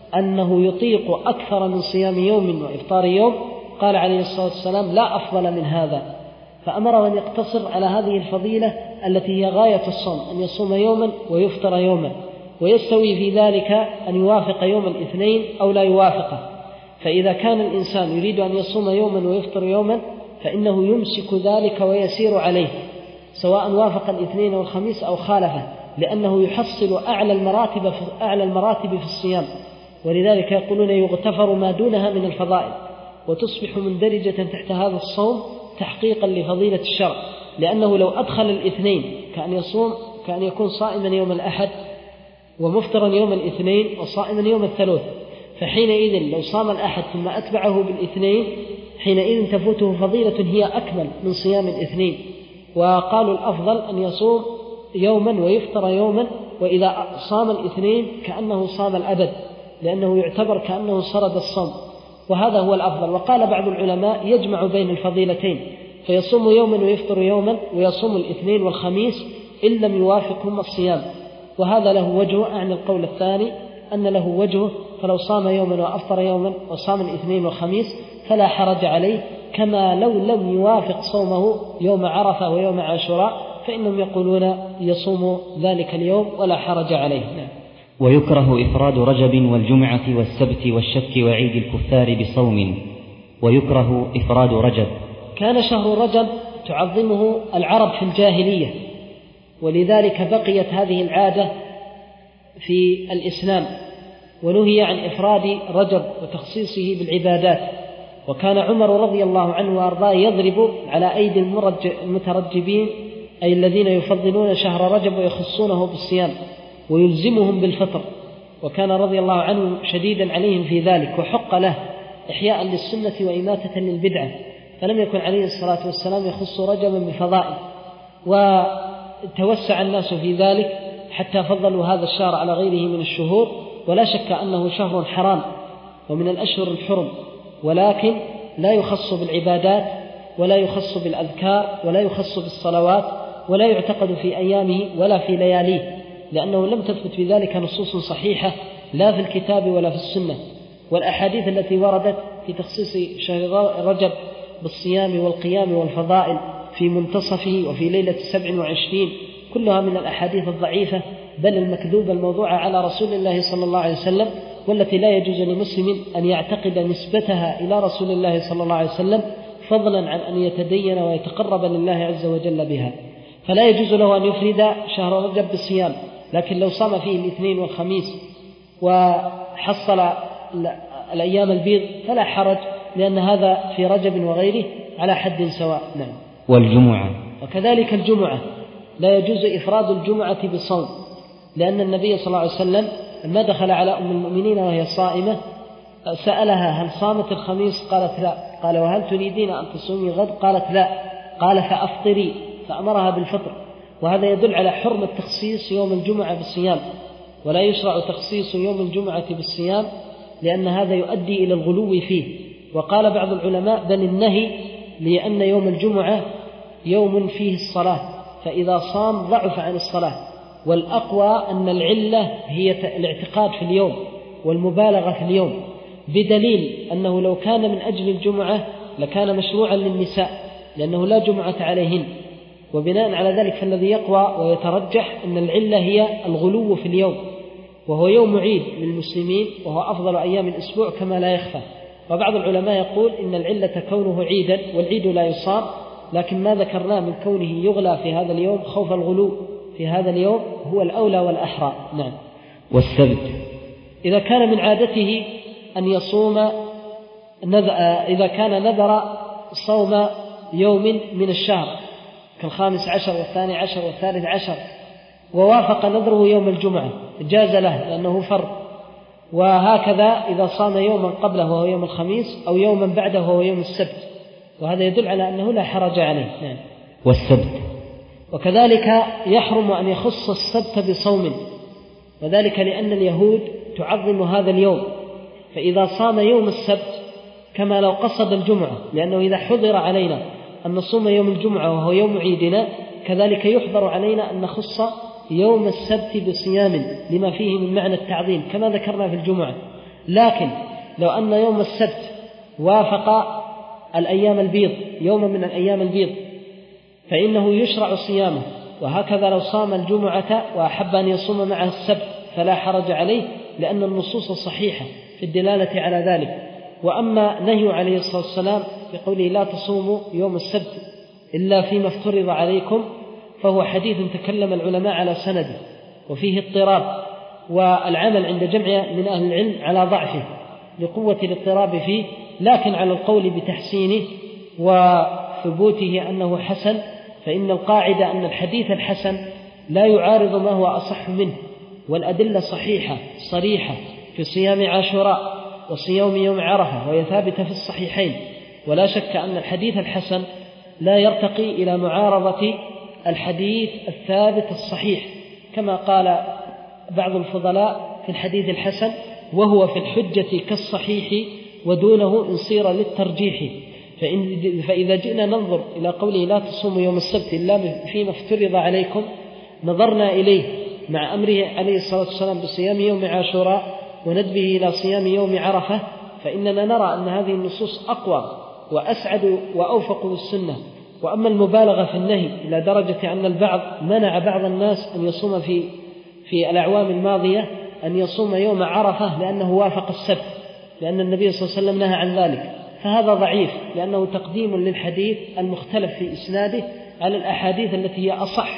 Speaker 2: أنه يطيق أكثر من صيام يوم وإفطار يوم، قال عليه الصلاة والسلام: لا أفضل من هذا، فأمره أن يقتصر على هذه الفضيلة التي هي غاية الصوم، أن يصوم يوما ويفطر يوما، ويستوي في ذلك أن يوافق يوم الاثنين أو لا يوافقه. فإذا كان الإنسان يريد أن يصوم يوما ويفطر يوما فإنه يمسك ذلك ويسير عليه، سواء وافق الاثنين والخميس أو خالفه، لأنه يحصل أعلى المراتب في أعلى المراتب في الصيام. ولذلك يقولون: يغتفر ما دونها من الفضائل، وتصبح مندرجة تحت هذا الصوم تحقيقا لفضيلة الشرع، لأنه لو أدخل الاثنين كأن يصوم كأن يكون صائما يوم الأحد ومفطرا يوم الاثنين وصائما يوم الثلاث، فحينئذ لو صام الأحد ثم أتبعه بالاثنين حينئذ تفوته فضيلة هي أكمل من صيام الاثنين. وقالوا الأفضل أن يصوم يوما ويفطر يوما، وإذا صام الاثنين كأنه صام الأبد، لأنه يعتبر كأنه سرد الصوم، وهذا هو الأفضل. وقال بعض العلماء: يجمع بين الفضيلتين، فيصوم يوما ويفطر يوما، ويصوم الاثنين والخميس إن لم يوافقهم الصيام. وهذا له وجه، أعني القول الثاني أن له وجه، فلو صام يوما وأفطر يوما وصام الاثنين والخميس فلا حرج عليه، كما لو لم يوافق صومه يوم عرفة ويوم عاشوراء فإنهم يقولون يصوم ذلك اليوم ولا حرج عليه. نعم.
Speaker 3: ويكره إفراد رجب والجمعة والسبت والشك وعيد الكفار بصوم. ويكره إفراد رجب.
Speaker 2: كان شهر رجب تعظمه العرب في الجاهلية، ولذلك بقيت هذه العادة في الإسلام، ونهي عن إفراد رجب وتخصيصه بالعبادات. وكان عمر رضي الله عنه وأرضاه يضرب على أيدي المترجبين، أي الذين يفضلون شهر رجب ويخصونه بالصيام، ويلزمهم بالفطر، وكان رضي الله عنه شديدا عليهم في ذلك، وحق له إحياء للسنة وإماتة للبدعة، فلم يكن عليه الصلاة والسلام يخص رجبا بفضائل، وتوسع الناس في ذلك حتى فضلوا هذا الشهر على غيره من الشهور. ولا شك أنه شهر حرام ومن الأشهر الحرم، ولكن لا يخص بالعبادات ولا يخص بالأذكار ولا يخص بالصلوات، ولا يعتقد في أيامه ولا في لياليه، لأنه لم تثبت في ذلك نصوص صحيحة لا في الكتاب ولا في السنة. والأحاديث التي وردت في تخصيص شهر رجب بالصيام والقيام والفضائل في منتصفه وفي ليلة السبع وعشرين كلها من الأحاديث الضعيفة، بل المكذوبة الموضوعة على رسول الله صلى الله عليه وسلم، والتي لا يجوز لمسلم أن يعتقد نسبتها إلى رسول الله صلى الله عليه وسلم، فضلا عن أن يتدين ويتقرب لله عز وجل بها. فلا يجوز له أن يفرد شهر رجب بالصيام، لكن لو صام فيه الاثنين والخميس وحصل الأيام البيض فلا حرج، لأن هذا في رجب وغيره على حد سواء. نعم.
Speaker 3: والجمعة
Speaker 2: وكذلك الجمعة لا يجوز إفراد الجمعة بصوم، لأن النبي صلى الله عليه وسلم لما دخل على أم المؤمنين وهي صائمة سألها هل صامت الخميس؟ قالت لا. قال وهل تريدين أن تصومي غد؟ قالت لا. قال فأفطري، فأمرها بالفطر. وهذا يدل على حرمة تخصيص يوم الجمعة بالصيام، ولا يشرع تخصيص يوم الجمعة بالصيام، لأن هذا يؤدي إلى الغلو فيه. وقال بعض العلماء بل النهي لأن يوم الجمعة يوم فيه الصلاة، فإذا صام ضعف عن الصلاة. والأقوى أن العلة هي الاعتقاد في اليوم والمبالغة في اليوم، بدليل أنه لو كان من أجل الجمعة لكان مشروعا للنساء، لأنه لا جمعة عليهن. وبناء على ذلك فالذي يقوى ويترجح أن العلة هي الغلو في اليوم، وهو يوم عيد للمسلمين، وهو أفضل أيام الأسبوع كما لا يخفى. وبعض العلماء يقول إن العلة كونه عيدا، والعيد لا يصام، لكن ما ذكرناه من كونه يغلى في هذا اليوم خوف الغلو في هذا اليوم هو الأولى والأحرى. نعم.
Speaker 3: والسبت
Speaker 2: إذا كان من عادته أن يصوم، إذا كان نذر صوم يوم من الشهر كالخامس عشر والثاني عشر والثالث عشر، ووافق نذره يوم الجمعة جاز له لأنه فرض. وهكذا إذا صام يوما قبله وهو يوم الخميس أو يوما بعده وهو يوم السبت، وهذا يدل على أنه لا حرج عليه. نعم.
Speaker 3: والسبت
Speaker 2: وكذلك يحرم أن يخص السبت بصوم، وذلك لأن اليهود تعظم هذا اليوم، فإذا صام يوم السبت كما لو قصد الجمعة، لأنه إذا حضر علينا أن نصوم يوم الجمعة وهو يوم عيدنا، كذلك يحضر علينا أن نخص يوم السبت بصيام لما فيه من معنى التعظيم كما ذكرنا في الجمعة. لكن لو أن يوم السبت وافق الأيام البيض يوما من الأيام البيض فإنه يشرع صيامه، وهكذا لو صام الجمعة وأحب أن يصوم معها السبت فلا حرج عليه، لأن النصوص صحيحة في الدلالة على ذلك. وأما نهي عليه الصلاة والسلام بقوله لا تصوموا يوم السبت إلا فيما افترض عليكم، فهو حديث تكلم العلماء على سنده وفيه اضطراب، والعمل عند جمع من أهل العلم على ضعفه لقوة الاضطراب فيه، لكن على القول بتحسينه وثبوته أنه حسن، فإن القاعدة أن الحديث الحسن لا يعارض ما هو أصح منه، والأدلة صحيحة صريحة في صيام عاشوراء وصيام يوم عرفة وهي ثابتة في الصحيحين. ولا شك أن الحديث الحسن لا يرتقي إلى معارضة الحديث الثابت الصحيح، كما قال بعض الفضلاء في الحديث الحسن وهو في الحجة كالصحيح ودونه إن صير للترجيح. فإن فإذا جئنا ننظر إلى قوله لا تصوموا يوم السبت إلا فيما افترض عليكم، نظرنا إليه مع أمره عليه الصلاة والسلام بصيام يوم عاشوراء وندبه إلى صيام يوم عرفة، فإننا نرى أن هذه النصوص أقوى وأسعد وأوفق بالسنة. وأما المبالغة في النهي إلى درجة أن البعض منع بعض الناس أن يصوم في في الأعوام الماضية أن يصوم يوم عرفة لأنه وافق السبت، لأن النبي صلى الله عليه وسلم نهى عن ذلك، فهذا ضعيف، لأنه تقديم للحديث المختلف في إسناده على الأحاديث التي هي أصح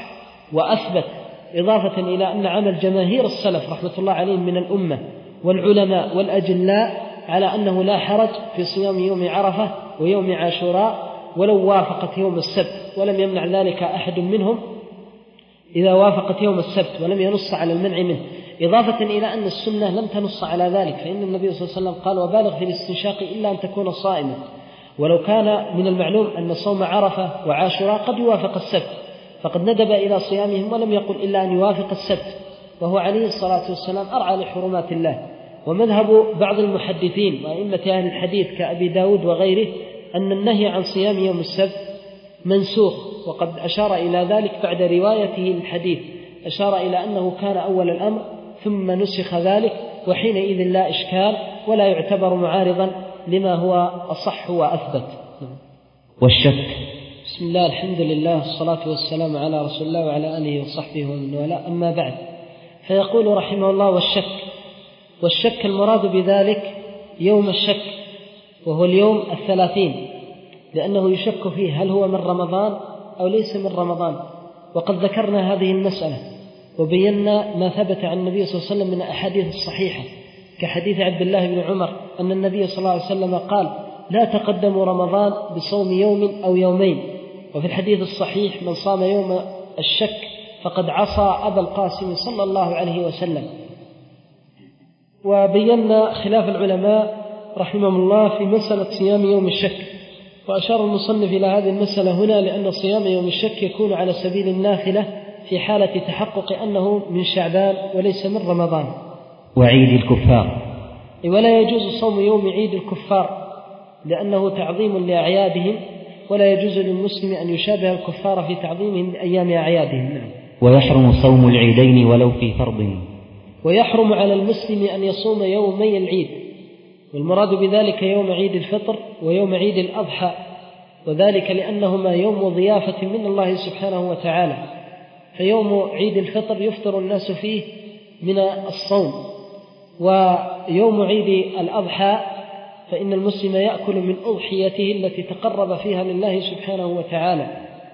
Speaker 2: وأثبت، إضافة إلى أن عمل جماهير السلف رحمة الله عليهم من الأمة والعلماء والأجلاء على أنه لا حرج في صيام يوم عرفة ويوم عاشوراء ولو وافقت يوم السبت، ولم يمنع ذلك أحد منهم إذا وافقت يوم السبت ولم ينص على المنع منه، إضافة إلى أن السنة لم تنص على ذلك، فإن النبي صلى الله عليه وسلم قال: وبالغ في الاستنشاق إلا أن تكون صائما. ولو كان من المعلوم أن صوم عرفة وعاشوراء قد يوافق السبت فقد ندب إلى صيامهم ولم يقل إلا أن يوافق السبت، وهو عليه الصلاة والسلام أرعى لحرمات الله. ومذهب بعض المحدثين وأئمة أهل الحديث كأبي داود وغيره أن النهي عن صيام يوم السبت منسوخ، وقد أشار إلى ذلك بعد روايته للحديث، أشار إلى أنه كان أول الأمر ثم نسخ ذلك، وحينئذ لا إشكال ولا يعتبر معارضا لما هو أصح وأثبت.
Speaker 3: والشك.
Speaker 2: بسم الله، الحمد لله، الصلاة والسلام على رسول الله وعلى آله وصحبه ومن والاه، أما بعد. فيقول رحمه الله: والشك. والشك المراد بذلك يوم الشك، وهو اليوم الثلاثين، لأنه يشك فيه هل هو من رمضان أو ليس من رمضان. وقد ذكرنا هذه المسألة وبينا ما ثبت عن النبي صلى الله عليه وسلم من أحاديث الصحيحة، كحديث عبد الله بن عمر أن النبي صلى الله عليه وسلم قال: لا تقدموا رمضان بصوم يوم أو يومين. وفي الحديث الصحيح: من صام يوم الشك فقد عصى أبا القاسم صلى الله عليه وسلم. وبينا خلاف العلماء رحمهم الله في مسألة صيام يوم الشك، وأشار المصنف إلى هذه المسألة هنا لأن صيام يوم الشك يكون على سبيل النافلة في حالة تحقق أنه من شعبان وليس من رمضان.
Speaker 3: وعيد الكفار.
Speaker 2: ولا يجوز صوم يوم عيد الكفار لأنه تعظيم لأعيادهم، ولا يجوز للمسلم أن يشابه الكفار في تعظيمهم لأيام أعيادهم.
Speaker 3: ويحرم صوم العيدين ولو في فرض.
Speaker 2: ويحرم على المسلم أن يصوم يومي العيد، والمراد بذلك يوم عيد الفطر ويوم عيد الأضحى، وذلك لأنهما يوم ضيافة من الله سبحانه وتعالى. فيوم عيد الفطر يفطر الناس فيه من الصوم، ويوم عيد الأضحى فإن المسلم يأكل من أضحيته التي تقرب فيها لله سبحانه وتعالى.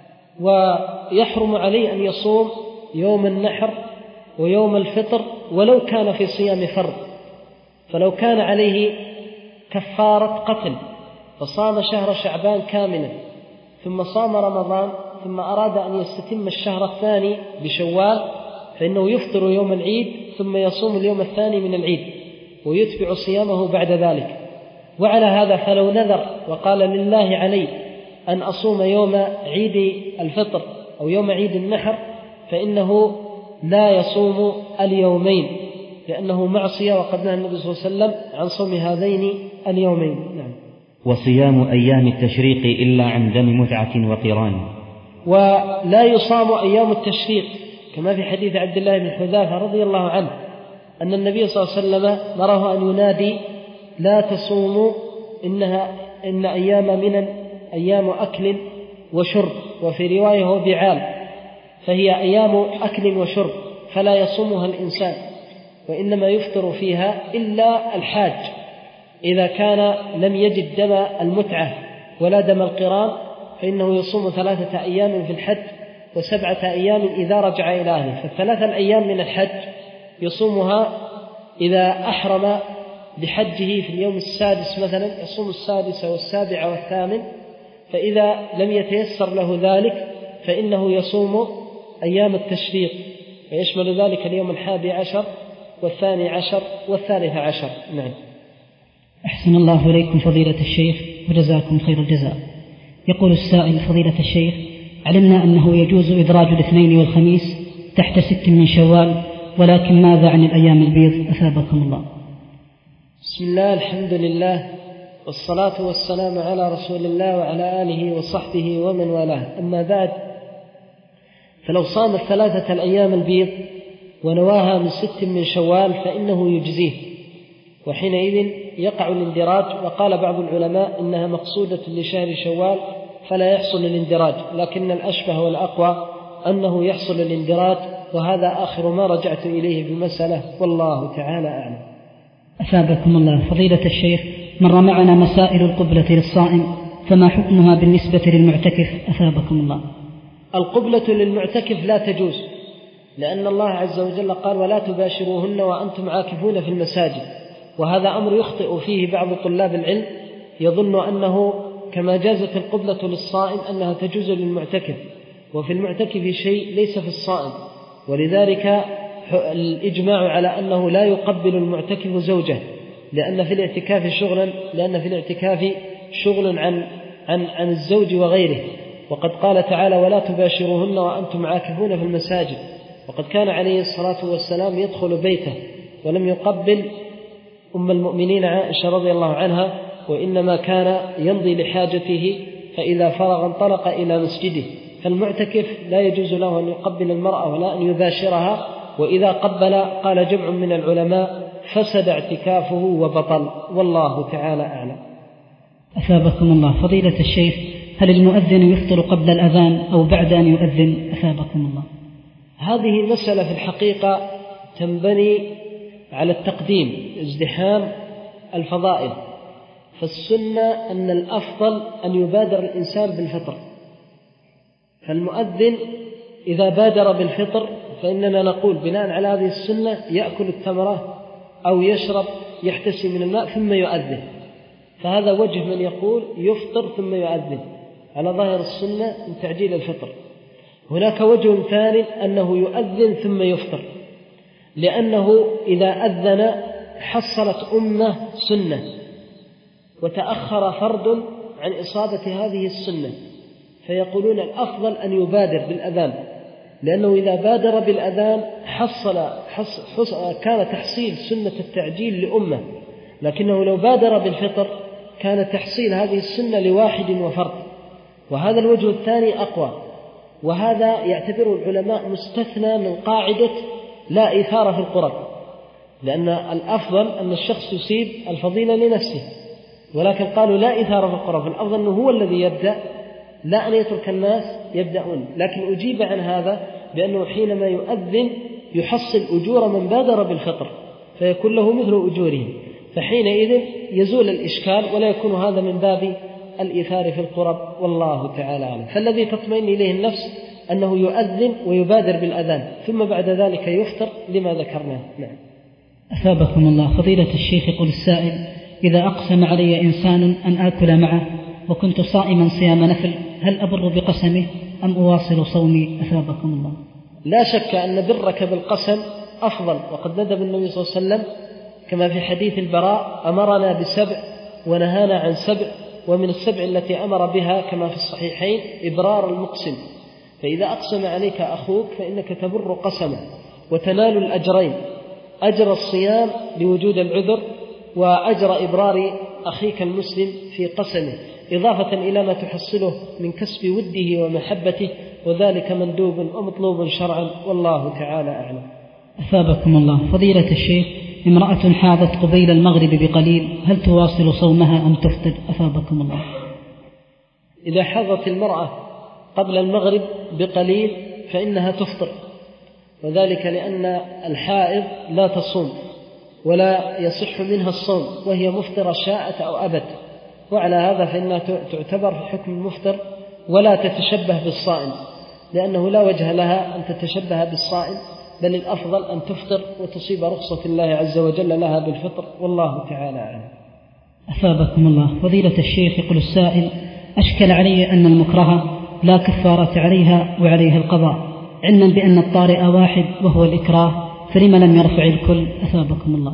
Speaker 2: ويحرم عليه أن يصوم يوم النحر ويوم الفطر ولو كان في صيام فرض، فلو كان عليه كفارة قتل فصام شهر شعبان كاملا ثم صام رمضان ثم أراد أن يستتم الشهر الثاني بشوال فإنه يفطر يوم العيد ثم يصوم اليوم الثاني من العيد ويتبع صيامه بعد ذلك. وعلى هذا فلو نذر وقال: لله علي أن أصوم يوم عيد الفطر أو يوم عيد النحر، فإنه لا يصوم اليومين لأنه معصية، وقد نهى النبي صلى الله عليه وسلم عن صوم هذين اليومين. نعم.
Speaker 3: وصيام أيام التشريق إلا عن دم متعة وقران.
Speaker 2: ولا يصام أيام التشريق كما في حديث عبد الله بن حذافة رضي الله عنه أن النبي صلى الله عليه وسلم نراه أن ينادي: لا تصوموا إنها إن أيام من أيام أكل وشرب، وفي رواية هو بعال، فهي أيام أكل وشرب فلا يصومها الإنسان، وإنما يفطر فيها إلا الحاج إذا كان لم يجد دم المتعة ولا دم القران، فإنه يصوم ثلاثة أيام في الحج وسبعة أيام إذا رجع إلى أهله. فالثلاثة الأيام من الحج يصومها إذا أحرم بحجه في اليوم السادس مثلا، يصوم السادس والسابع والثامن، فإذا لم يتيسر له ذلك فإنه يصوم أيام التشريق، ويشمل ذلك اليوم الحادي عشر والثاني عشر والثالث عشر. نعم.
Speaker 4: أحسن الله إليكم فضيلة الشيخ وجزاكم خير الجزاء. يقول السائل: فضيلة الشيخ، علمنا أنه يجوز إدراج الاثنين والخميس تحت ست من شوال، ولكن ماذا عن الأيام البيض؟ أثابكم الله.
Speaker 2: بسم الله، الحمد لله، والصلاة والسلام على رسول الله وعلى آله وصحبه ومن والاه، أما بعد. فلو صام الثلاثة الأيام البيض ونواها من ست من شوال فإنه يجزيه، وحينئذ يقع الاندراج. وقال بعض العلماء إنها مقصودة لشهر شوال فلا يحصل الاندراج، لكن الأشبه والأقوى أنه يحصل الاندراج، وهذا آخر ما رجعت إليه في المسألة، والله تعالى أعلم.
Speaker 4: أثابكم الله. فضيلة الشيخ، مر معنا مسائل القبلة للصائم، فما حكمها بالنسبة للمعتكف؟ أثابكم الله.
Speaker 2: القبلة للمعتكف لا تجوز، لأن الله عز وجل قال ولا تباشروهن وأنتم عاكفون في المساجد، وهذا أمر يخطئ فيه بعض طلاب العلم، يظن أنه كما جازت القبلة للصائم أنها تجوز للمعتكف، وفي المعتكف شيء ليس في الصائم، ولذلك الإجماع على أنه لا يقبل المعتكف زوجه، لأن في الاعتكاف شغلا لأن في الاعتكاف شغل عن عن عن الزوج وغيره، وقد قال تعالى ولا تباشروهن وأنتم عاكفون في المساجد، وقد كان عليه الصلاة والسلام يدخل بيته ولم يقبل أم المؤمنين عائشة رضي الله عنها، وإنما كان يمضي لحاجته فإذا فرغ انطلق إلى مسجده. فالمعتكف لا يجوز له أن يقبل المرأة ولا أن يباشرها، وإذا قبل قال جمع من العلماء فسد اعتكافه وبطل، والله تعالى أعلم.
Speaker 4: أثابكم الله. فضيلة الشيخ، هل المؤذن يفطر قبل الأذان أو بعد أن يؤذن؟ أثابكم الله.
Speaker 2: هذه المسألة في الحقيقة تنبني على التقديم، ازدحام الفضائل، فالسنة أن الأفضل أن يبادر الإنسان بالفطر، فالمؤذن إذا بادر بالفطر فإننا نقول بناء على هذه السنة يأكل التمرة أو يشرب يحتسي من الماء ثم يؤذن، فهذا وجه من يقول يفطر ثم يؤذن على ظاهر السنة من تعجيل الفطر. هناك وجه ثاني أنه يؤذن ثم يفطر، لأنه إذا أذن حصلت أمة سنة وتأخر فرد عن إصابة هذه السنة، فيقولون الأفضل أن يبادر بالأذان، لأنه إذا بادر بالأذان حصل, حصل, حصل كان تحصيل سنة التعجيل لأمة، لكنه لو بادر بالفطر كان تحصيل هذه السنة لواحد وفرد، وهذا الوجه الثاني أقوى، وهذا يعتبر العلماء مستثنى من قاعدة لا إثارة في القرب، لأن الأفضل أن الشخص يصيب الفضيلة لنفسه، ولكن قالوا لا إثارة في القرب، الأفضل أنه هو الذي يبدأ لا أن يترك الناس يبدأون. لكن أجيب عن هذا بأنه حينما يؤذن يحصل أجور من بادر بالفطر فيكون له مثل أجورهم، فحينئذ يزول الإشكال ولا يكون هذا من باب الإثار في القرب، والله تعالى أعلم. فالذي تطمئن إليه النفس أنه يؤذن ويبادر بالأذان ثم بعد ذلك يفطر لما ذكرناه. نعم.
Speaker 4: أثابكم الله. فضيلة الشيخ، يقول السائل: إذا أقسم علي إنسان أن آكل معه وكنت صائما صيام نفل، هل أبر بقسمه أم أواصل صومي؟ أثابكم الله.
Speaker 2: لا شك أن برك بالقسم أفضل، وقد ندب النبي صلى الله عليه وسلم كما في حديث البراء أمرنا بسبع ونهانا عن سبع، ومن السبع التي أمر بها كما في الصحيحين إبرار المقسم، فإذا أقسم عليك أخوك فإنك تبر قسمه وتنال الأجرين، أجر الصيام لوجود العذر وأجر إبرار أخيك المسلم في قسمه، إضافة إلى ما تحصله من كسب وده ومحبته، وذلك مندوب ومطلوب شرعا، والله تعالى أعلم.
Speaker 4: أثابكم الله. فضيلة الشيخ، امرأة حاضت قبيل المغرب بقليل، هل تواصل صومها أم تفطر؟ أثابكم الله.
Speaker 2: إذا حاضت المرأة قبل المغرب بقليل فإنها تفطر، وذلك لأن الحائض لا تصوم ولا يصح منها الصوم، وهي مفطرة شاءت أو أبت، وعلى هذا فإنها تعتبر في حكم المفطر ولا تتشبه بالصائم، لأنه لا وجه لها أن تتشبه بالصائم، بل الأفضل أن تفطر وتصيب رخصة الله عز وجل لها بالفطر، والله تعالى أعلم.
Speaker 4: أثابكم الله. فضيلة الشيخ، يقول السائل: أشكل علي أن المكرهة لا كفارة عليها وعليها القضاء، علما بأن الطارئ واحد وهو الإكراه، فلما لم يرفع الكل؟ أثابكم الله.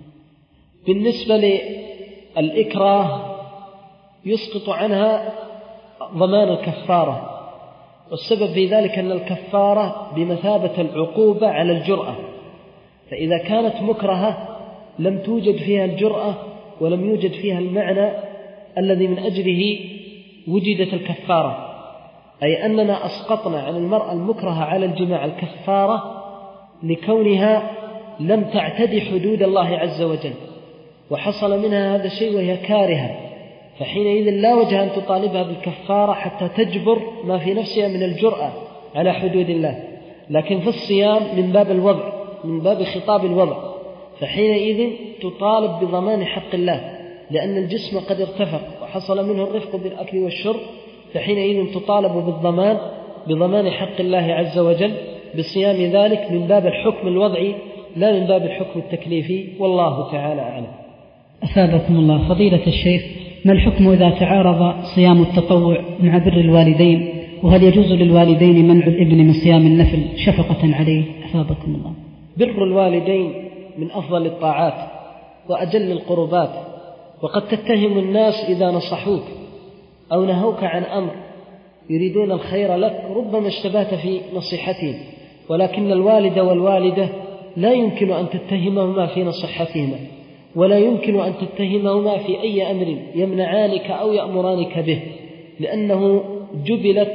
Speaker 2: بالنسبة للإكراه يسقط عنها ضمان الكفارة، والسبب في ذلك أن الكفارة بمثابة العقوبة على الجرأة، فإذا كانت مكرهة لم توجد فيها الجرأة ولم يوجد فيها المعنى الذي من أجله وجدت الكفارة، أي أننا أسقطنا عن المرأة المكرهة على الجماع الكفارة لكونها لم تعتدي حدود الله عز وجل وحصل منها هذا الشيء وهي كارهة، فحينئذ لا وجه أن تطالبها بالكفارة حتى تجبر ما في نفسها من الجرأة على حدود الله. لكن في الصيام من باب الوضع، من باب خطاب الوضع، فحينئذ تطالب بضمان حق الله، لأن الجسم قد ارتفق وحصل منه الرفق بالأكل والشرب، فحينئذ تطالب بالضمان بضمان حق الله عز وجل بصيام ذلك من باب الحكم الوضعي لا من باب الحكم التكليفي، والله تعالى أعلم.
Speaker 4: أثابكم الله. فضيلة الشيخ، ما الحكم إذا تعارض صيام التطوع مع بر الوالدين؟ وهل يجوز للوالدين منع الابن من صيام النفل شفقة عليه؟ أثابكم الله.
Speaker 2: بر الوالدين من أفضل الطاعات وأجل القربات، وقد تتهم الناس إذا نصحوك أو نهوك عن أمر يريدون الخير لك ربما اشتبهت في نصيحتهم، ولكن الوالد والوالدة لا يمكن أن تتهمهما في نصيحتهما، ولا يمكن أن تتهمهما في أي أمر يمنعانك أو يأمرانك به، لأنه جبلت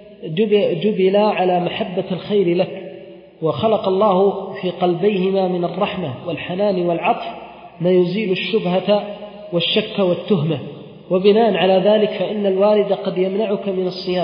Speaker 2: جبلا على محبة الخير لك، وخلق الله في قلبيهما من الرحمة والحنان والعطف ما يزيل الشبهة والشك والتهمة. وبناء على ذلك فإن الوالد قد يمنعك من الصيام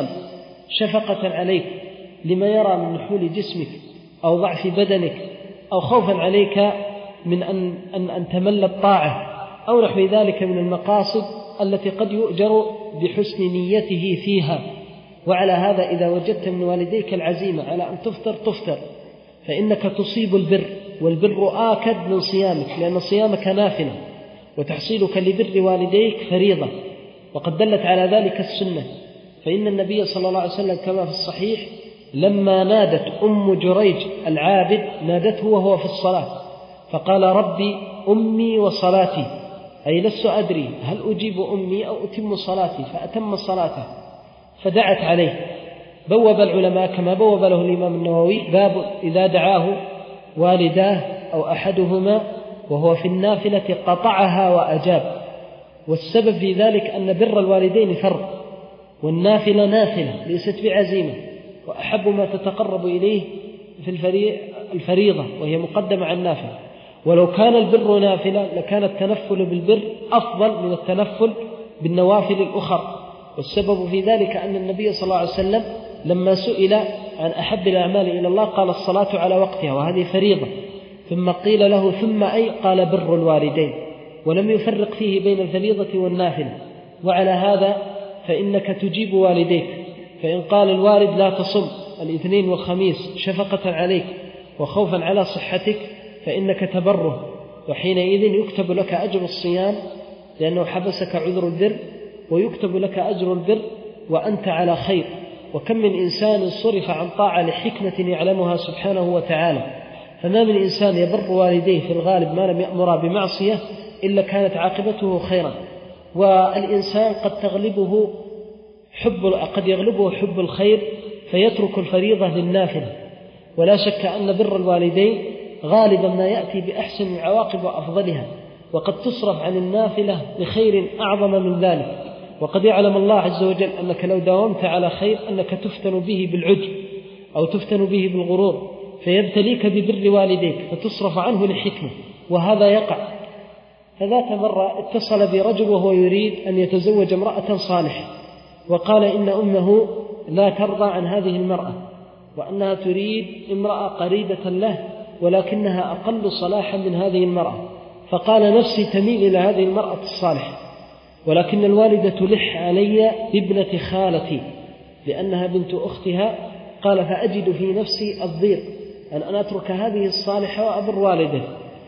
Speaker 2: شفقة عليك لما يرى من نحول جسمك أو ضعف بدنك أو خوفا عليك من أن, أن, أن تمل الطاعة أو نحو ذلك من المقاصد التي قد يؤجر بحسن نيته فيها. وعلى هذا إذا وجدت من والديك العزيمة على أن تفطر تفطر، فإنك تصيب البر، والبر آكد من صيامك، لأن صيامك نافلة وتحصيلك لبر والديك فريضة، وقد دلت على ذلك السنة. فإن النبي صلى الله عليه وسلم كما في الصحيح لما نادت أم جريج العابد نادته وهو في الصلاة فقال ربي أمي وصلاتي، أي لست أدري هل أجيب أمي أو أتم صلاتي، فأتم صلاته فدعت عليه. بوب العلماء كما بوب له الإمام النووي باب إذا دعاه والداه أو أحدهما وهو في النافلة قطعها وأجاب، والسبب في ذلك أن بر الوالدين فرض والنافلة نافلة ليست بعزيمة، وأحب ما تتقرب إليه في الفريضة وهي مقدمة عن النافلة. ولو كان البر نافلة لكان التنفل بالبر أفضل من التنفل بالنوافل الأخرى، والسبب في ذلك أن النبي صلى الله عليه وسلم لما سئل عن أحب الأعمال إلى الله قال الصلاة على وقتها وهذه فريضة، ثم قيل له ثم أي؟ قال بر الوالدين، ولم يفرق فيه بين الفريضة والنافلة. وعلى هذا فإنك تجيب والديك، فإن قال الوالد لا تصم الاثنين والخميس شفقة عليك وخوفا على صحتك فإنك تبره، وحينئذ يكتب لك أجر الصيام لأنه حبسك عذر البر، ويكتب لك أجر البر وأنت على خير. وكم من إنسان صرف عن طاعة لحكمة يعلمها سبحانه وتعالى، فما من إنسان يبر والديه في الغالب ما لم يأمر بمعصية إلا كانت عاقبته خيرا. والإنسان قد تغلبه حب قد يغلبه حب الخير فيترك الفريضة للنافلة، ولا شك أن بر الوالدين غالبا ما يأتي بأحسن العواقب وأفضلها، وقد تصرف عن النافلة لخير أعظم من ذلك. وقد يعلم الله عز وجل أنك لو داومت على خير أنك تفتن به بالعجب أو تفتن به بالغرور فيبتليك ببر والديك فتصرف عنه لحكمة، وهذا يقع. فذات مرة اتصل برجل وهو يريد أن يتزوج امرأة صالحة، وقال إن أمه لا ترضى عن هذه المرأة، وأنها تريد امرأة قريبة له ولكنها أقل صلاحا من هذه المرأة، فقال نفسي تميل إلى هذه المرأة الصالحة، ولكن الوالدة تلح علي بابنة خالتي لأنها بنت أختها. قال فأجد في نفسي الضيق أن أنا أترك هذه الصالحة وأبر والده.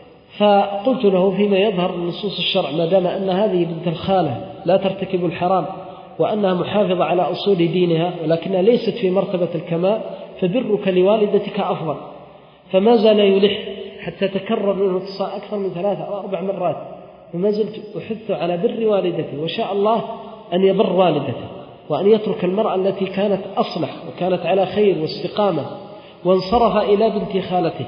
Speaker 2: فقلت له فيما يظهر من نصوص الشرع ما دام أن هذه بنت الخالة لا ترتكب الحرام وأنها محافظة على أصول دينها ولكنها ليست في مرتبة الكمال فبرك لوالدتك أفضل. فما زال يلح حتى تكرر منه اتصال أكثر من ثلاثة أو أربع مرات، وما زلت أحث على بر والدته، وشاء الله أن يبر والدته وأن يترك المرأة التي كانت أصلح وكانت على خير واستقامة، وانصرف إلى بنت خالته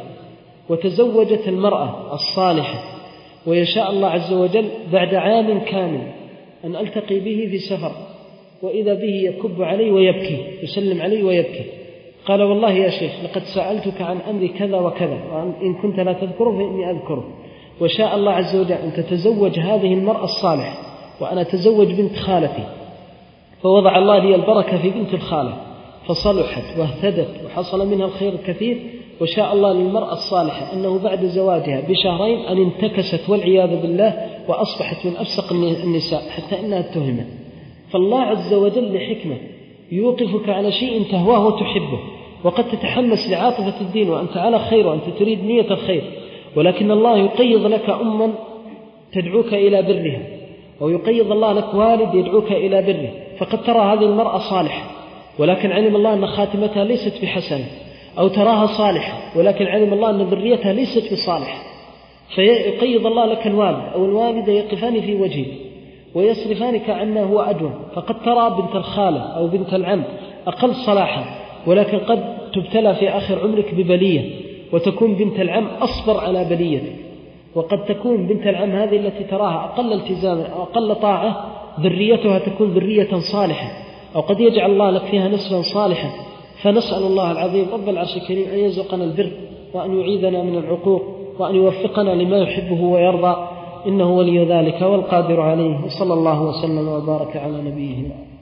Speaker 2: وتزوجت المرأة الصالحة. ويشاء الله عز وجل بعد عام كامل أن ألتقي به في سفر وإذا به يكب علي ويبكي يسلم علي ويبكي. قال والله يا شيخ لقد سألتك عن أمر كذا وكذا، وإن كنت لا تذكره فإني أذكره، وشاء الله عز وجل أن تتزوج هذه المرأة الصالحة وأنا أتزوج بنت خالتي. فوضع الله لي البركة في بنت الخالة فصلحت واهتدت وحصل منها الخير الكثير. وشاء الله للمرأة الصالحة أنه بعد زواجها بشهرين أن انتكست والعياذ بالله وأصبحت من أفسق النساء حتى إنها اتهمت. فالله عز وجل لحكمة يوقفك على شيء تهواه وتحبه، وقد تتحمس لعاطفة الدين وأنت على خير وأنت تريد نية الخير، ولكن الله يقيض لك أما تدعوك إلى برها، أو يقيض الله لك والد يدعوك إلى بره، فقد ترى هذه المرأة صالحة ولكن علم الله أن خاتمتها ليست بحسنة، أو تراها صالحة ولكن علم الله أن ذريتها ليست بصالحة، فيقيض الله لك الوالد أو الوالدة يقفان في وجهك ويصرفانك عما هو أدنى، فقد ترى بنت الخالة أو بنت العم أقل صلاحا ولكن قد تبتلى في آخر عمرك ببلية وتكون بنت العم أصبر على بليتك، وقد تكون بنت العم هذه التي تراها أقل التزاما أو أقل طاعة ذريتها تكون ذرية صالحة، أو قد يجعل الله لك فيها نسبا صالحا. فنسأل الله العظيم رب العرش الكريم أن يرزقنا البر وأن يعيذنا من العقوق وأن يوفقنا لما يحبه ويرضى، إنه ولي ذلك والقادر عليه. وصلى الله وسلم وبارك على نبيه.